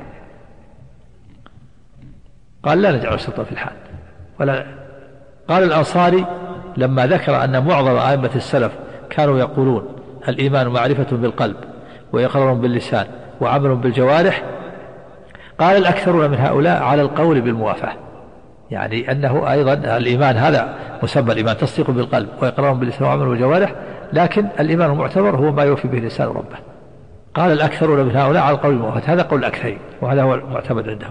قال لا نجعل شرطا في الحال ولا. قال الأنصاري لما ذكر أن معظم أئمة السلف كانوا يقولون الإيمان معرفة بالقلب وإقرار باللسان وعمل بالجوارح، قال الأكثرون من هؤلاء على القول بالموافاة، يعني أنه أيضا الإيمان هذا مسمى الإيمان تصديق بالقلب وإقرار باللسان وعمل بالجوارح، لكن الإيمان المعتبر هو ما يوفي به الإنسان ربه. قال الأكثرون من هؤلاء على القول بالموافاة، هذا قول الأكثرين وهذا هو المعتمد عندهم.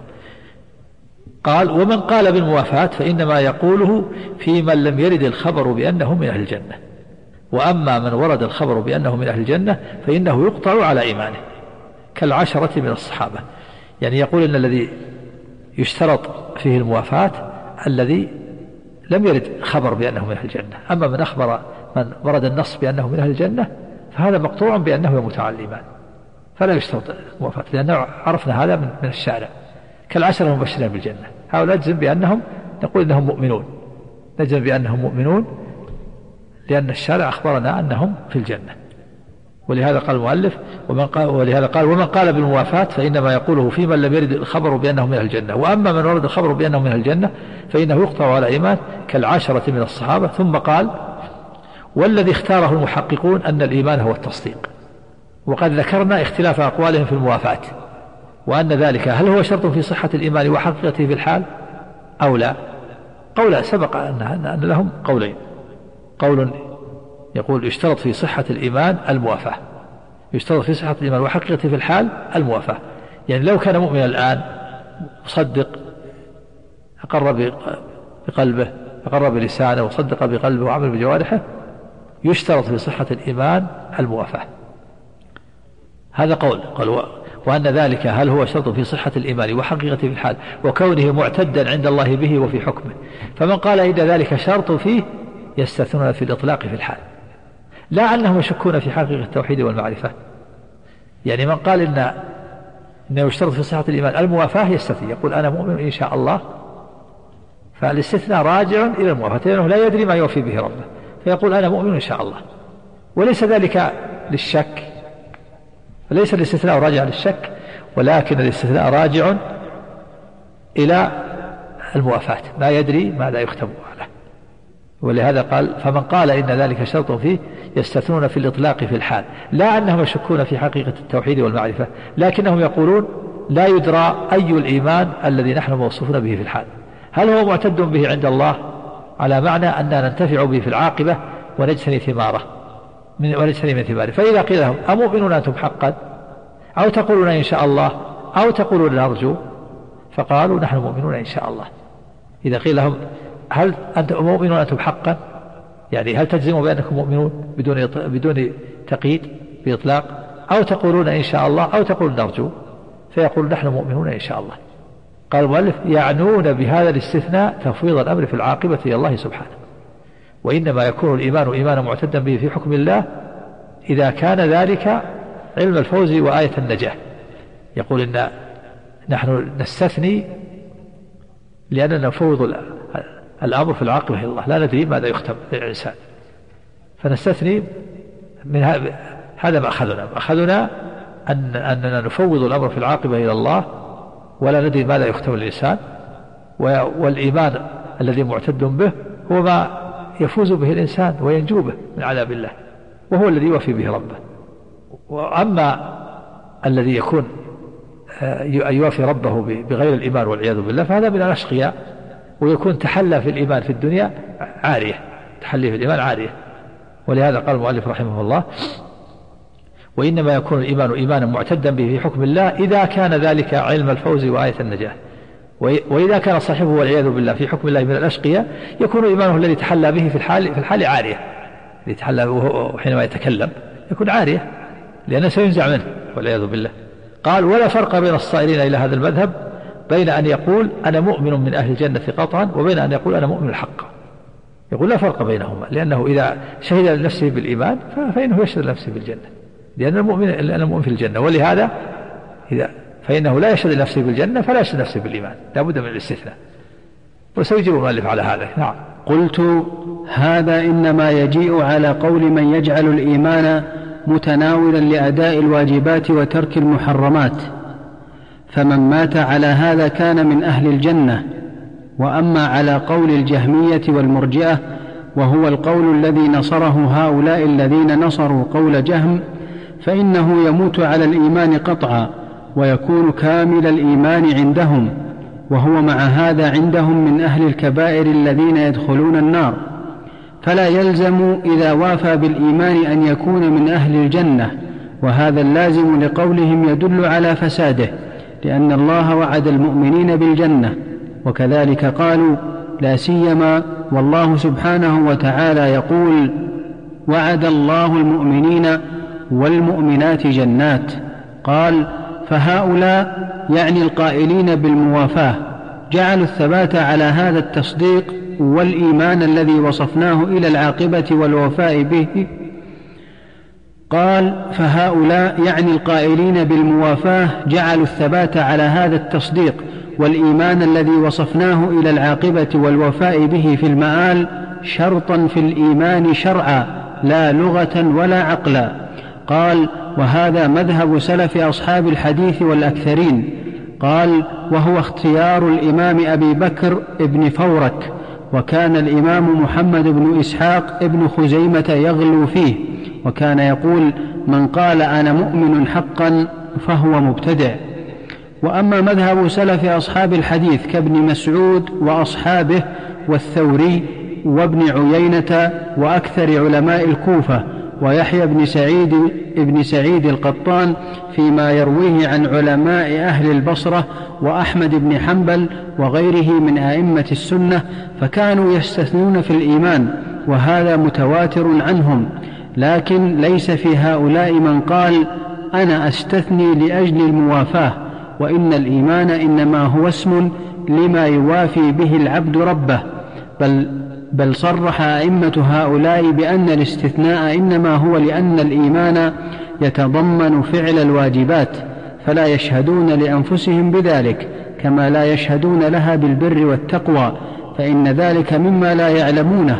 قال ومن قال بالموافاة فإنما يقوله في من لم يرد الخبر بأنه من أهل الجنة، وأما من ورد الخبر بأنه من أهل الجنة فإنه يقطع على إيمانه كالعشرة من الصحابة. يعني يقول إن الذي يشترط فيه الموافاة الذي لم يرد خبر بأنه من أهل الجنة، أما من أخبر من ورد النص بأنه من أهل الجنة فهذا مقطوع بأنه يموت على الإيمان فلا يشترط الموافاة، لأنه عرفنا هذا من الشارع كالعشرة المبشرين بالجنة. هؤلاء نجزم بأنهم نقول إنهم مؤمنون، نجزم بأنهم مؤمنون لأن الشارع أخبرنا أنهم في الجنة. ولهذا قال المؤلف ومن قال بالموافاة فإنما يقوله في من لم يرد الخبر بأنه من أهل الجنة، وأما من ورد الخبر بأنه من أهل الجنة فإنه يقطع على إيمان كالعشرة من الصحابة. ثم قال والذي اختاره المحققون أن الإيمان هو التصديق، وقد ذكرنا اختلاف أقوالهم في الموافاة، وأن ذلك هل هو شرط في صحة الإيمان وحقيقته في الحال أو لا. قول سبق أن لهم قولين، قول يقول يشترط في صحة الإيمان الموافاة، يشترط في صحة الإيمان وحقيقته في الحال الموافاة، يعني لو كان مؤمنا الآن مصدق أقر بقلبه أقر بلسانه وصدق بقلبه وعمل بجوارحه يشترط في صحة الإيمان الموافاة. هذا قول وأن ذلك هل هو شرط في صحة الإيمان وحقيقته في الحال وكونه معتدا عند الله به وفي حكمه. فمن قال إن ذلك شرط فيه يستثنون في الإطلاق في الحال، لا أنهم يشكون في حقيقة التوحيد والمعرفة. يعني من قال إنه يشترط في صحة الإيمان الموافاة يستثني، يقول أنا مؤمن إن شاء الله، فالاستثناء راجع إلى الموافاة لأنه لا يدري ما يوفي به ربه، فيقول أنا مؤمن إن شاء الله، وليس ذلك للشك، فليس الاستثناء راجع للشك، ولكن الاستثناء راجع إلى الموافاة، لا يدري ماذا يختم عليه. ولهذا قال فمن قال إن ذلك شرط فيه يستثنون في الإطلاق في الحال، لا أنهم يشكون في حقيقة التوحيد والمعرفة، لكنهم يقولون لا يدرى أي الإيمان الذي نحن موصوفون به في الحال، هل هو معتد به عند الله على معنى أننا ننتفع به في العاقبة ونجتني ثماره ونجتني من ثماره. فإذا قيل لهم أمؤمنون أنتم حقا أو تقولون إن شاء الله أو تقولون نرجو، فقالوا نحن مؤمنون إن شاء الله. إذا قيل لهم هل أنتم مؤمنون أنتم حقا، يعني هل تجزموا بأنكم مؤمنون بدون تقييد بإطلاق، أو تقولون إن شاء الله أو تقولون نرجو، فيقول نحن مؤمنون إن شاء الله. قال المؤلف يعنون بهذا الاستثناء تفويض الأمر في العاقبة إلى الله سبحانه، وإنما يكون الإيمان إيمانا معتدا به في حكم الله إذا كان ذلك علم الفوز وآية النجاة. يقول إن نحن نستثني لأننا نفوض الأمر في العاقبة إلى الله، لا ندري ماذا يختم للإنسان، فنستثني من هذا ما أخذنا أننا نفوض الأمر في العاقبة إلى الله ولا ندري ماذا يختم للإنسان، والإيمان الذي معتد به هو ما يفوز به الإنسان وينجو به من عذاب الله، وهو الذي يوفي به ربه. وأما الذي يكون يوفي ربه بغير الإيمان والعياذ بالله فهذا من الأشقياء، ويكون تحلى في الإيمان في الدنيا عارية، تحلي في الإيمان عارية. ولهذا قال المؤلف رحمه الله وإنما يكون الإيمان إيمانا معتدا به في حكم الله إذا كان ذلك علم الفوز وآية النجاة، وإذا كان صاحبه والعياذ بالله في حكم الله من الأشقياء يكون إيمانه الذي تحلى به في الحال عارية، يتحلى حينما يتكلم يكون عارية لأنه سينزع منه والعياذ بالله. قال ولا فرق بين الصائرين إلى هذا المذهب بين أن يقول أنا مؤمن من أهل الجنة قطعا وبين أن يقول أنا مؤمن حقا. يقول لا فرق بينهما، لأنه إذا شهد لنفسه بالإيمان فإنه يشهد لنفسه بالجنة، لأن المؤمن في الجنة، ولهذا فإنه لا يشهد لنفسه بالجنة فلا يشهد لنفسه بالإيمان، لا بد من الاستثناء. وسيجيب المؤلف على هذا. نعم. قلت هذا إنما يجيء على قول من يجعل الإيمان متناولا لأداء الواجبات وترك المحرمات، فمن مات على هذا كان من أهل الجنة. وأما على قول الجهمية والمرجئة، وهو القول الذي نصره هؤلاء الذين نصروا قول جهم، فإنه يموت على الإيمان قطعا ويكون كامل الإيمان عندهم، وهو مع هذا عندهم من أهل الكبائر الذين يدخلون النار، فلا يلزم إذا وافى بالإيمان أن يكون من أهل الجنة، وهذا اللازم لقولهم يدل على فساده، لأن الله وعد المؤمنين بالجنة. وكذلك قالوا لا سيما والله سبحانه وتعالى يقول وعد الله المؤمنين والمؤمنات جنات. قال فهؤلاء يعني القائلين بالموافاة جعلوا الثبات على هذا التصديق والإيمان الذي وصفناه إلى العاقبة والوفاء به. قال فهؤلاء يعني القائلين بالموافاة جعلوا الثبات على هذا التصديق والإيمان الذي وصفناه إلى العاقبة والوفاء به في المآل شرطا في الإيمان شرعا لا لغة ولا عقلا. قال وهذا مذهب سلف أصحاب الحديث والأكثرين. قال وهو اختيار الإمام أبي بكر ابن فورك، وكان الإمام محمد بن إسحاق ابن خزيمة يغلو فيه، وكان يقول من قال أنا مؤمن حقا فهو مبتدع. وأما مذهب سلف أصحاب الحديث كابن مسعود وأصحابه والثوري وابن عيينة وأكثر علماء الكوفة ويحيى بن سعيد القطان فيما يرويه عن علماء أهل البصرة وأحمد بن حنبل وغيره من أئمة السنة، فكانوا يستثنون في الإيمان، وهذا متواتر عنهم. لكن ليس في هؤلاء من قال أنا أستثني لأجل الموافاة، وإن الإيمان إنما هو اسم لما يوافي به العبد ربه، بل صرح أئمة هؤلاء بأن الاستثناء إنما هو لأن الإيمان يتضمن فعل الواجبات، فلا يشهدون لأنفسهم بذلك كما لا يشهدون لها بالبر والتقوى، فإن ذلك مما لا يعلمونه،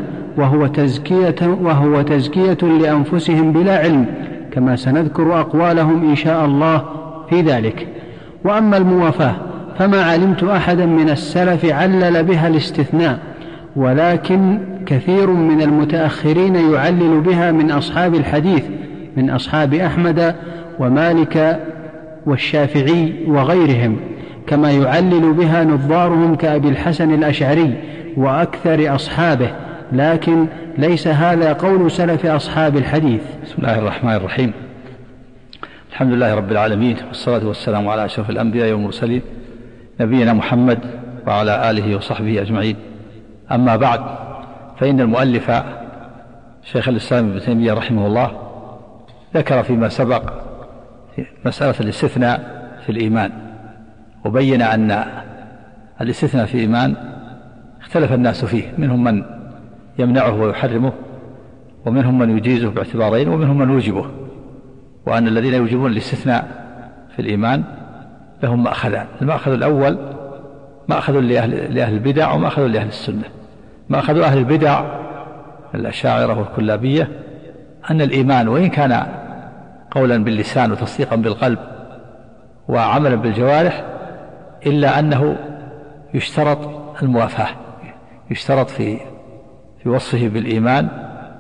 وهو تزكية لأنفسهم بلا علم، كما سنذكر أقوالهم إن شاء الله في ذلك. وأما الموافاة فما علمت أحدا من السلف علل بها الاستثناء، ولكن كثير من المتأخرين يعلل بها من أصحاب الحديث من أصحاب أحمد ومالك والشافعي وغيرهم، كما يعلل بها نظارهم كأبي الحسن الأشعري وأكثر أصحابه، لكن ليس هذا قول سلف أصحاب الحديث. بسم الله الرحمن الرحيم. الحمد لله رب العالمين، والصلاة والسلام على أشرف الأنبياء والمرسلين نبينا محمد وعلى آله وصحبه أجمعين. أما بعد، فإن المؤلف شيخ الإسلام ابن تيمية رحمه الله ذكر فيما سبق مسألة الاستثناء في الإيمان، وبين أن الاستثناء في الإيمان اختلف الناس فيه، منهم من يمنعه ويحرمه، ومنهم من يجيزه باعتبارين، ومنهم من يوجبه، وأن الذين يوجبون الاستثناء في الإيمان لهم مأخذان. المأخذ الأول مأخذ لأهل البدع ومأخذ لأهل السنة. مأخذ أهل البدع الأشاعرة والكلابية أن الإيمان وإن كان قولا باللسان وتصديقا بالقلب وعملا بالجوارح، إلا أنه يشترط الموافاة، يشترط في وصفه بالإيمان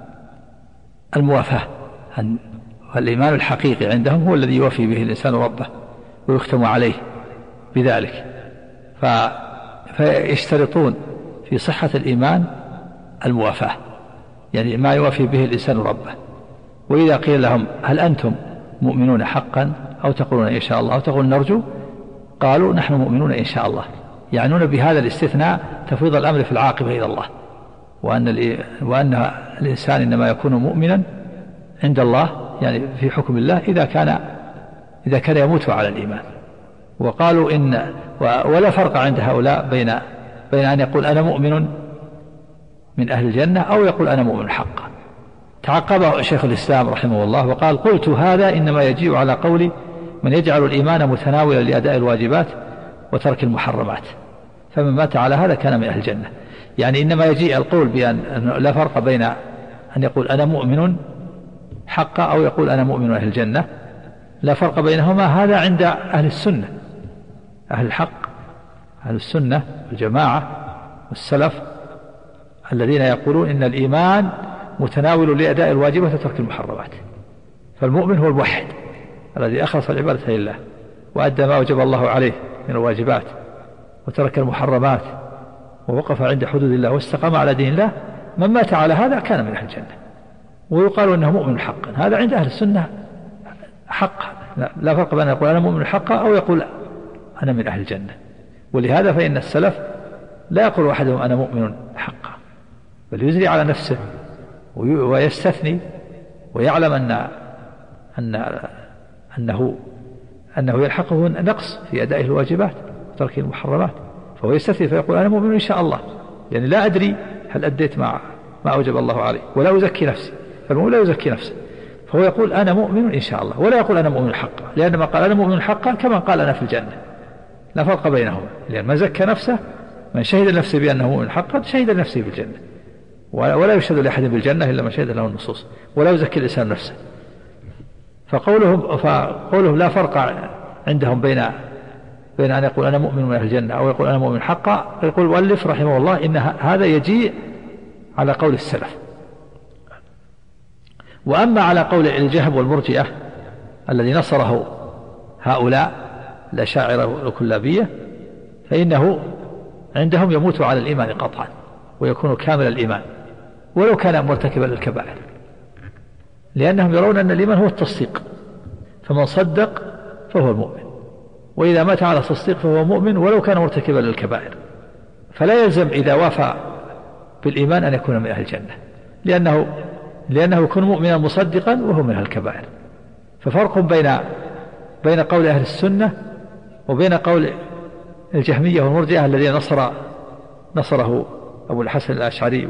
الموافاة. الإيمان الحقيقي عندهم هو الذي يوفي به الإنسان ربه ويختم عليه بذلك، فيشترطون في صحة الإيمان الموافاة، يعني ما يوفي به الإنسان ربه. وإذا قيل لهم هل أنتم مؤمنون حقا أو تقولون إن شاء الله أو تقولون نرجو، قالوا نحن مؤمنون إن شاء الله، يعنون بهذا الاستثناء تفويض الأمر في العاقبة إلى الله، وأن الإنسان إنما يكون مؤمنا عند الله يعني في حكم الله إذا كان يموت على الإيمان. وقالوا ولا فرق عند هؤلاء بين أن يقول أنا مؤمن من أهل الجنة أو يقول أنا مؤمن حقا. تعقبه شيخ الإسلام رحمه الله وقال قلت هذا إنما يجيء على قول من يجعل الإيمان متناولا لأداء الواجبات وترك المحرمات، فمن مات على هذا كان من أهل الجنة. يعني إنما يجيء القول بأن لا فرق بين أن يقول أنا مؤمن حقا أو يقول أنا مؤمن أهل الجنة، لا فرق بينهما. هذا عند أهل السنة، أهل الحق، أهل السنة والجماعة والسلف الذين يقولون إن الإيمان متناول لأداء الواجبات وترك المحرمات. فالمؤمن هو الموحد الذي أخلص العبادة لله وأدى ما وجب الله عليه من الواجبات وترك المحرمات ووقف عند حدود الله واستقام على دين الله. من مات على هذا كان من أهل الجنة، ويقال أنه مؤمن حقا. هذا عند أهل السنة حق، لا فرق بين يقول أنا مؤمن حقا أو يقول أنا من أهل الجنة. ولهذا فإن السلف لا يقول أحدهم أنا مؤمن حقا، بل يزري على نفسه ويستثني ويعلم أنه يلحقه نقص في أداء الواجبات وترك المحرمات، فهو يستثني فيقول أنا مؤمن إن شاء الله، يعني لا أدري هل أديت ما أوجب الله عليه، ولا أزكي نفسي. فالمؤمن لا يزكي نفسه، فهو يقول أنا مؤمن إن شاء الله، ولا يقول أنا مؤمن حقا، لأن ما قال أنا مؤمن حقا كما قال أنا في الجنة، لا فرق بينهما. لأن ما زكى نفسه، من شهد نفسه بأنه مؤمن حقا شهد نفسه بالجنة، ولا يشهد لأحد بالجنة إلا ما شهد له النصوص، ولا يزكي الإنسان نفسه. فقولهم لا فرق عندهم بين أن يقول أنا مؤمن من أهل الجنة أو يقول أنا مؤمن حقا. يقول المؤلف رحمه الله إن هذا يجيء على قول السلف. وأما على قول الجهم والمرجئة الذي نصره هؤلاء الأشاعرة والكلابية، فإنه عندهم يموت على الإيمان قطعا ويكون كامل الإيمان ولو كان مرتكبا للكبائر، لأنهم يرون أن الإيمان هو التصديق، فمن صدق فهو المؤمن، وإذا مات على التصديق فهو مؤمن ولو كان مرتكبا للكبائر. فلا يلزم إذا وافى بالإيمان أن يكون من أهل الجنة، لأنه يكون مؤمنا مصدقا وهو من أهل الكبائر. ففرق بين قول أهل السنة وبين قول الجهمية والمرجئة الذين نصره أبو الحسن الأشعري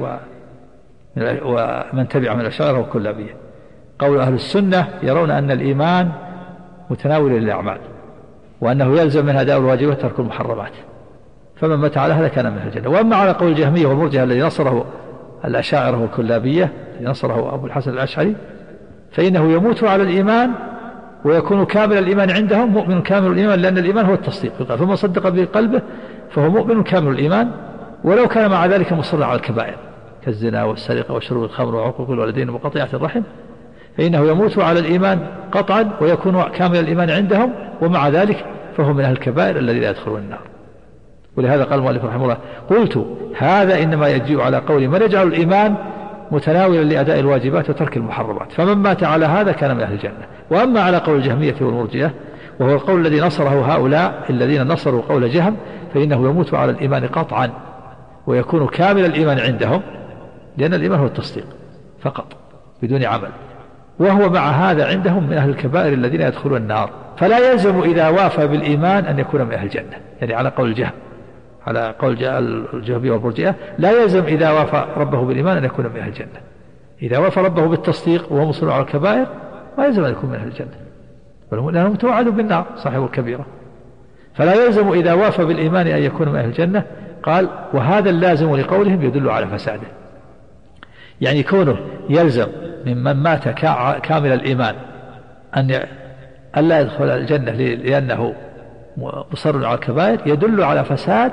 ومن تبع من الأشاعرة والكلابية. قول أهل السنة يرون أن الإيمان متناول للأعمال، وأنه يلزم من أداء الواجبات وترك المحرمات، فمن مات على هذا كان من أهل الجنة. وأما على قول الجهمية والمرجئة الذي نصره الأشاعرة والكلابية الذي نصره أبو الحسن الأشعري، فإنه يموت على الإيمان ويكون كامل الإيمان عندهم، مؤمن كامل الإيمان، لأن الإيمان هو التصديق، فمن صدق بقلبه فهو مؤمن كامل الإيمان ولو كان مع ذلك مصرا على الكبائر كالزنا والسرقة وشرب الخمر وعقوق الوالدين وقطيعة الرحم، فإنه يموت على الإيمان قطعا ويكون كامل الإيمان عندهم، ومع ذلك فهو من أهل الكبائر الذين لا يدخلون النار. ولهذا قال المؤلف رحمه الله قلت هذا إنما يجيء على قول من يجعل الإيمان متناولا لأداء الواجبات وترك المحرمات، فمن مات على هذا كان من أهل الجنة. وأما على قول الجهمية والمرجئة وهو القول الذي نصره هؤلاء الذين نصروا قول جهم، فإنه يموت على الإيمان قطعا ويكون كامل الإيمان عندهم، لأن الإيمان هو التصديق فقط بدون عمل، وهو مع هذا عندهم من أهل الكبائر الذين يدخلون النار. فلا يلزم إذا وافى بالإيمان أن يكون من أهل الجنة، يعني على قول الجهم، على قول الجهمية والمرجئة لا يلزم إذا وافى ربه بالإيمان أن يكون من أهل الجنة. إذا وافى ربه بالتصديق وهو مصر على الكبائر ما يلزم أن يكون من أهل الجنة، بل لأنه متوعد بالنار صاحب الكبيرة. فلا يلزم إذا وافى بالإيمان أن يكون من أهل الجنة. قال وهذا اللازم لقولهم يدل على فساده، يعني كونه يلزم ممن مات كامل الإيمان أن لا يدخل الجنة لأنه مصر على الكبائر يدل على فساد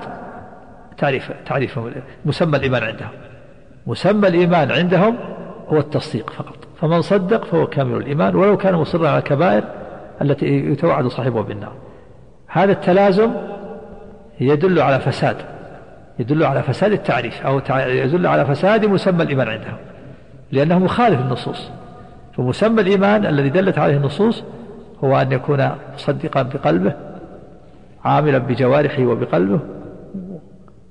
تعريف مسمى الإيمان عندهم. مسمى الإيمان عندهم هو التصديق فقط، فمن صدق فهو كامل الإيمان ولو كان مصرا على الكبائر التي يتوعد صاحبه بالنار. هذا التلازم يدل على فساد التعريف، أو يدل على فساد مسمى الإيمان عندهم، لأنه مخالف النصوص. فمسمى الإيمان الذي دلت عليه النصوص هو أن يكون مصدقا بقلبه، عاملا بجوارحه وبقلبه،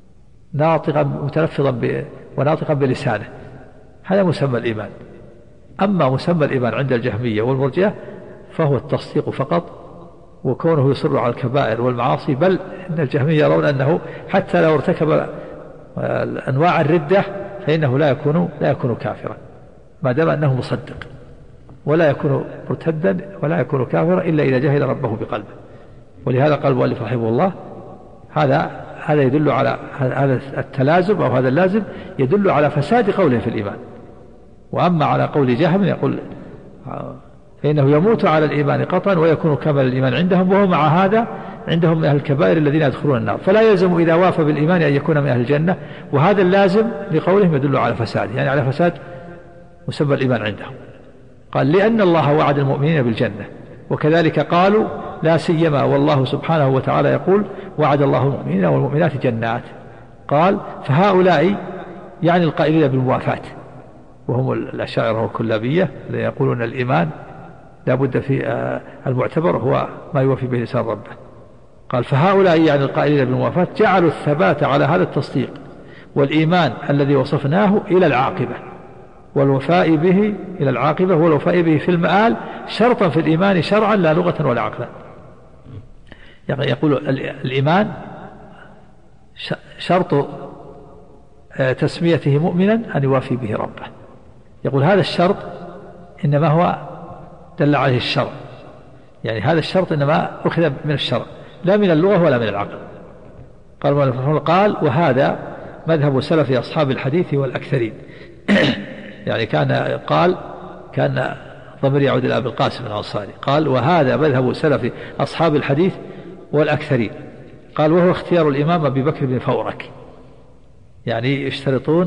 ناطقا متلفظا وناطقا بلسانه، هذا مسمى الإيمان. أما مسمى الإيمان عند الجهمية والمرجئة فهو التصديق فقط، وكونه يصر على الكبائر والمعاصي، بل إن الجهمية يرون أنه حتى لو ارتكب أنواع الردة فإنه لا يكون كافرا ما دام أنه مصدق، ولا يكون مرتدا ولا يكون كافرا إلا إذا جهل ربه بقلبه. ولهذا قال المؤلف رحمه الله هذا يدل على هذا التلازم أو هذا اللازم يدل على فساد قوله في الإيمان. وأما على قول جهم يقول فإنه يموت على الإيمان قطعا ويكون كمال الإيمان عندهم، وهو مع هذا عندهم من أهل الكبائر الذين يدخلون النار، فلا يلزم إذا وافى بالإيمان أن يكون من أهل الجنة. وهذا اللازم لقولهم يدل على فساده، يعني على فساد مسمى الإيمان عندهم. قال لأن الله وعد المؤمنين بالجنة، وكذلك قالوا لا سيما والله سبحانه وتعالى يقول وعد الله المؤمنين والمؤمنات جنات. قال فهؤلاء يعني القائلين بالموافاة، وهم الأشاعرة والكلابية الذين يقولون الإيمان لا بد في المعتبر هو ما يوفي به لسان ربه. قال فهؤلاء يعني القائلين بالموافاة جعلوا الثبات على هذا التصديق والإيمان الذي وصفناه إلى العاقبة، والوفاء به إلى العاقبة والوفاء به في المآل شرطا في الإيمان شرعا لا لغة ولا عقلا. يعني يقول الإيمان شرط تسميته مؤمنا أن يوافي به ربه. يقول هذا الشرط إنما هو دل عليه الشرع، يعني هذا الشرط إنما أخذ من الشرع لا من اللغة ولا من العقل. قال وهذا مذهب سلف أصحاب الحديث والأكثرين. يعني كان ضمير يعود إلى أبي القاسم الأنصاري. قال وهذا مذهب سلف أصحاب الحديث والأكثرين. قال وهو اختيار الإمام أبي بكر بن فورك، يعني يشترطون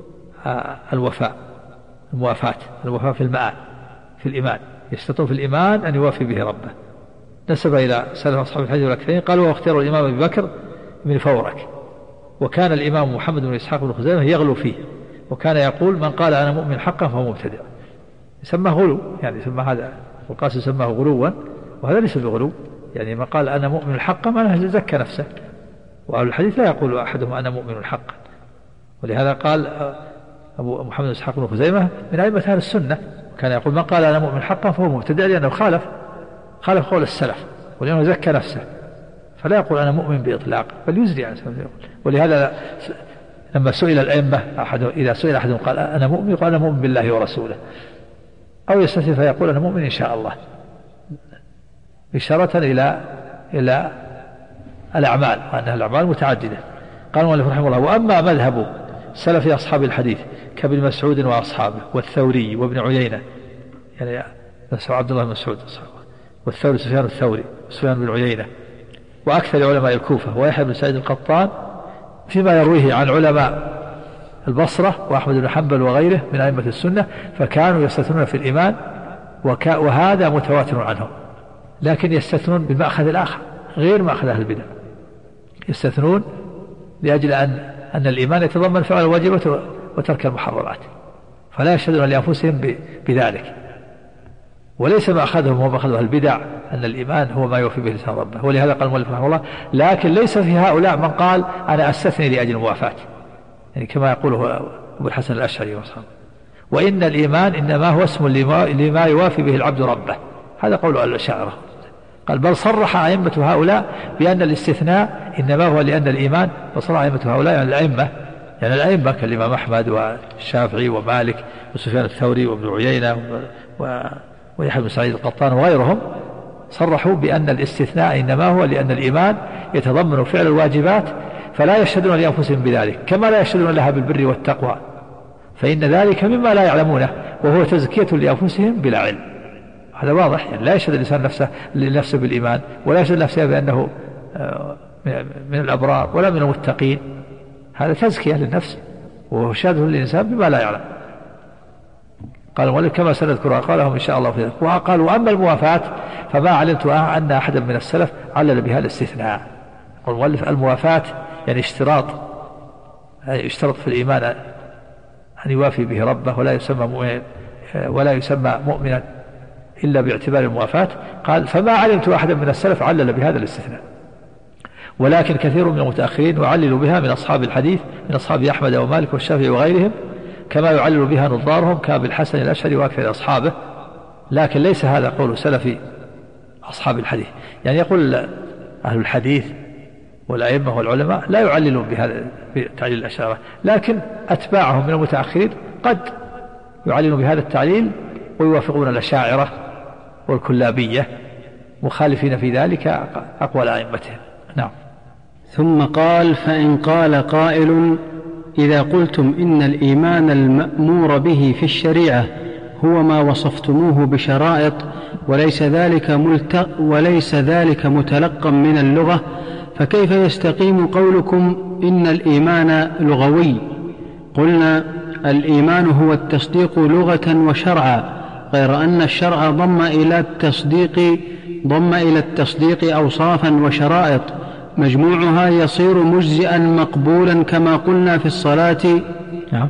الموافاة في المآل في الإيمان، يشترطون في الإيمان أن يوافي به ربه. نسب إلى سلف أصحاب الحديث والأكثرين. قال وهو اختيار الإمام أبي بكر بن فورك، وكان الإمام محمد بن إسحاق بن خزيمة يغلو فيه، وكان يقول من قال أنا مؤمن حقا فهو مبتدع. يسمى غلو، يعني يسمى هذا القاسم سماه غلوا، وهذا ليس بغلو، يعني من قال أنا مؤمن حقا معناه زكى نفسه، وأهل الحديث لا يقول أحدهم أنا مؤمن حقا. ولهذا قال أبو محمد بن إسحاق بن خزيمة من أئمة أهل السنة، كان يقول من قال أنا مؤمن حقا فهو مبتدع، لأنه خالف قول السلف، ولأنه زكى نفسه، فلا يقول أنا مؤمن بإطلاق بل يزري عن سبيل. ولهذا لما سئل الأئمة إذا سئل أحدهم قال أنا مؤمن يقول أنا مؤمن بالله ورسوله، أو يستثني فيقول أنا مؤمن إن شاء الله، إشارة إلى الأعمال، وأنها الأعمال متعددة. قال المؤلف رحمه الله وأما مذهب سلف أصحاب الحديث كابن مسعود وأصحابه والثوري وابن عيينة، يعني عبد الله بن مسعود والثوري سفيان الثوري وسفيان بن عيينة وأكثر علماء الكوفة ويحيى بن سعيد القطان فيما يرويه عن علماء البصرة وأحمد بن حنبل وغيره من أئمة السنة، فكانوا يستثنون في الإيمان وهذا متواتر عنهم، لكن يستثنون بالمأخذ الآخر غير مأخذ أهل البدع. يستثنون لأجل أن الإيمان يتضمن فعل الواجبات وترك المحرمات، فلا يشهدون لأنفسهم بذلك، وليس مأخذهم هو مأخذ أهل البدع أن الإيمان هو ما يوفي به لسان ربه. ولهذا قال المؤلف رحمه الله لكن ليس في هؤلاء من قال أنا أستثني لأجل الموافاة، يعني كما يقوله أبو الحسن الأشعري وصحبه، وإن الإيمان إنما هو اسم لما يوافي به العبد ربه. هذا قول الأشاعرة. قال بل صرح أئمة هؤلاء بأن الاستثناء إنما هو لأن الإيمان، وصرح أئمة هؤلاء يعني الأئمة كالإمام أحمد والشافعي ومالك وسفيان الثوري وابن عيينة ويحيى بن سعيد القطان وغيرهم، صرحوا بأن الاستثناء إنما هو لأن الإيمان يتضمن فعل الواجبات، فلا يشهدون لأنفسهم بذلك كما لا يشهدون لها بالبر والتقوى، فإن ذلك مما لا يعلمونه وهو تزكية لأنفسهم بلا علم. هذا واضح، يعني لا يشهد الإنسان لنفسه بالإيمان، ولا يشهد نفسه بأنه من الأبرار ولا من المتقين، هذا تزكية للنفس وهو شهاده للإنسان بما لا يعلم. قال المؤلف كما سنذكرها قالهم إن شاء الله في ذلك. وقال وأما الموافاة فما علمت أن أحدا من السلف علل بها الاستثناء. قال المؤلف الموافاة يعني اشترط في الإيمان أن يوافي به ربه ولا يسمى مؤمنا إلا باعتبار الموافاة. قال فما علمت أحدا من السلف علل بهذا الاستثناء، ولكن كثير من المتأخرين وعللوا بها من أصحاب الحديث من أصحاب أحمد ومالك والشافعي وغيرهم كما يعلل بها نظارهم كأبي الحسن الأشعري وأكثر أصحابه، لكن ليس هذا قول سلف أصحاب الحديث. يعني يقول أهل الحديث والأئمة والعلماء لا يعللون بهذا بتعليل الأشاعرة، لكن أتباعهم من المتأخرين قد يعللون بهذا التعليل ويوافقون الأشاعرة والكلابية مخالفين في ذلك أقوال أئمتهم. نعم. ثم قال: فإن قال قائل: إذا قلتم إن الإيمان المأمور به في الشريعة هو ما وصفتموه بشرائط وليس ذلك متلقا من اللغة، فكيف يستقيم قولكم إن الإيمان لغوي؟ قلنا: الإيمان هو التصديق لغة وشرعا، غير أن الشرع ضم إلى التصديق أوصافا وشرائط مجموعها يصير مجزئا مقبولا كما قلنا في الصلاة. نعم.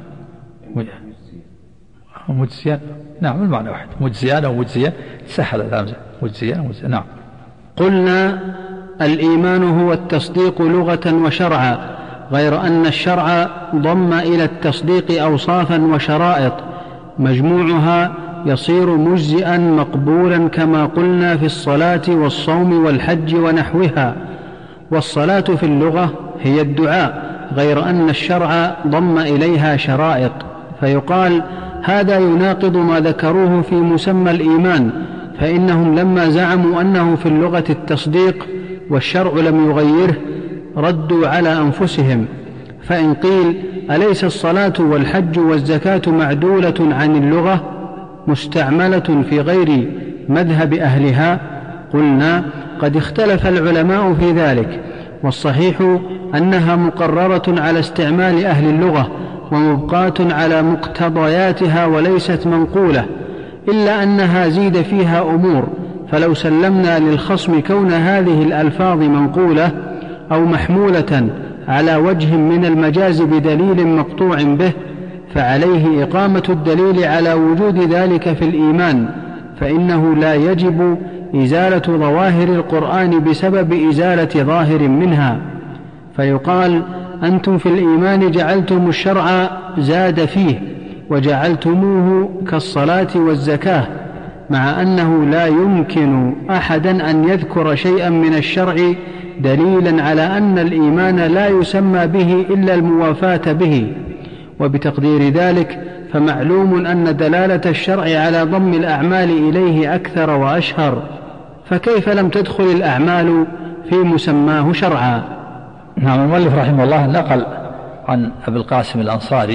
مجزيا. نعم، المعنى واحد، مجزيا أو مجزيا، سهل الهمزة، مجزيا أو مجزيا. نعم. قلنا: الإيمان هو التصديق لغة وشرعا، غير أن الشرع ضم إلى التصديق أوصافا وشرائط مجموعها يصير مجزئا مقبولا كما قلنا في الصلاة والصوم والحج ونحوها. والصلاة في اللغة هي الدعاء، غير أن الشرع ضم إليها شرائط، فيقال: هذا يناقض ما ذكروه في مسمى الإيمان، فإنهم لما زعموا أنه في اللغة التصديق والشرع لم يغيره ردوا على أنفسهم. فإن قيل: أليس الصلاة والحج والزكاة معدولة عن اللغة مستعملة في غير مذهب أهلها؟ قلنا: قد اختلف العلماء في ذلك، والصحيح أنها مقررة على استعمال أهل اللغة ومبقاة على مقتضياتها وليست منقولة، إلا أنها زيد فيها أمور، فلو سلمنا للخصم كون هذه الألفاظ منقولة أو محمولة على وجه من المجاز بدليل مقطوع به، فعليه إقامة الدليل على وجود ذلك في الإيمان، فإنه لا يجب إزالة ظواهر القرآن بسبب إزالة ظاهر منها. فيقال: أنتم في الإيمان جعلتم الشرع زاد فيه وجعلتموه كالصلاة والزكاة، مع أنه لا يمكن أحدا أن يذكر شيئا من الشرع دليلا على أن الإيمان لا يسمى به إلا الموافاة به. وبتقدير ذلك فمعلوم أن دلالة الشرع على ضم الأعمال إليه أكثر وأشهر، فكيف لم تدخل الأعمال في مسماه شرعا؟ نعم. المؤلف رحمه الله نقل عن أبي القاسم الأنصاري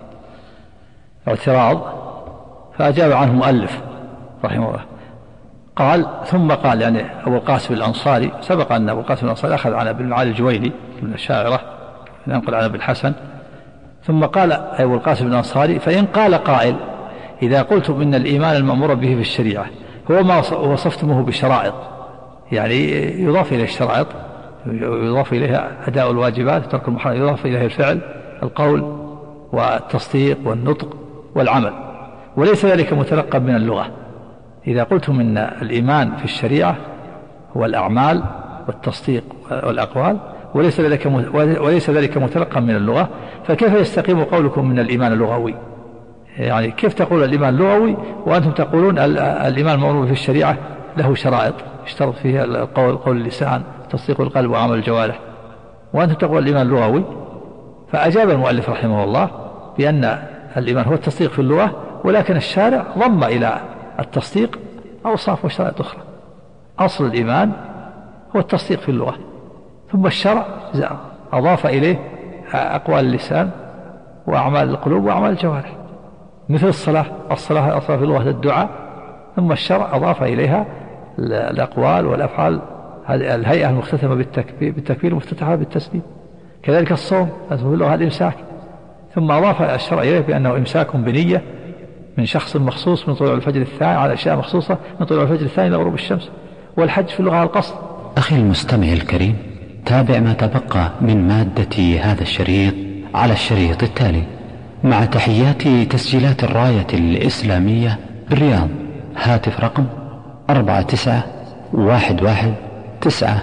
اعتراض فأجاب عنه مؤلف رحمه الله، قال: ثم قال، يعني أبو القاسم الأنصاري سبق أن أبو القاسم الأنصاري أخذ عن أبي المعالي الجويني من الشاعرة، ينقل عن أبي الحسن. ثم قال أبو القاسم الأنصاري: فإن قال قائل: إذا قلتم إن الإيمان المأمور به في الشريعة هو ما وصفتموه بشرائط، يعني يضاف إليه الشرائط، يضاف إليها أداء الواجبات، ترك المحرمات، يضاف إليه الفعل، القول والتصديق والنطق والعمل، وليس ذلك متلقا من اللغة. إذا قلتم إن الإيمان في الشريعة هو الأعمال والتصديق والأقوال وليس ذلك متلقا من اللغة، فكيف يستقيم قولكم من الإيمان اللغوي؟ يعني كيف تقول الإيمان اللغوي وأنتم تقولون الإيمان المأمور في الشريعة له شرائط اشترط فيها القول، قول اللسان، تصديق القلب وعمل الجوارح، وأنتم تقول الإيمان اللغوي. فأجاب المؤلف رحمه الله بأن الإيمان هو التصديق في اللغة، ولكن الشارع ضم إلى التصديق أوصاف وشرائط أخرى. أصل الإيمان هو التصديق في اللغة، ثم الشرع أضاف إليه أقوال اللسان وأعمال القلوب وأعمال الجوارح، مثل الصلاة أصل في اللغة الدعاء، ثم الشرع أضاف إليها الأقوال والأفعال، هذه الهيئة المختتمة بالتكبير المفتتحة بالتسليم. كذلك الصوم في اللغة الإمساك، ثم أضاف الشرع إليه بأنه إمساك بنية من شخص مخصوص من طلوع الفجر الثاني على أشياء مخصوصة من طلوع الفجر الثاني إلى غروب الشمس. والحج في اللغة القصد. أخي المستمع الكريم، تابع ما تبقى من مادة هذا الشريط على الشريط التالي، مع تحيات تسجيلات الراية الإسلامية بالرياض. هاتف رقم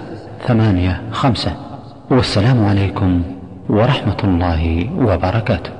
49111985. والسلام عليكم ورحمة الله وبركاته.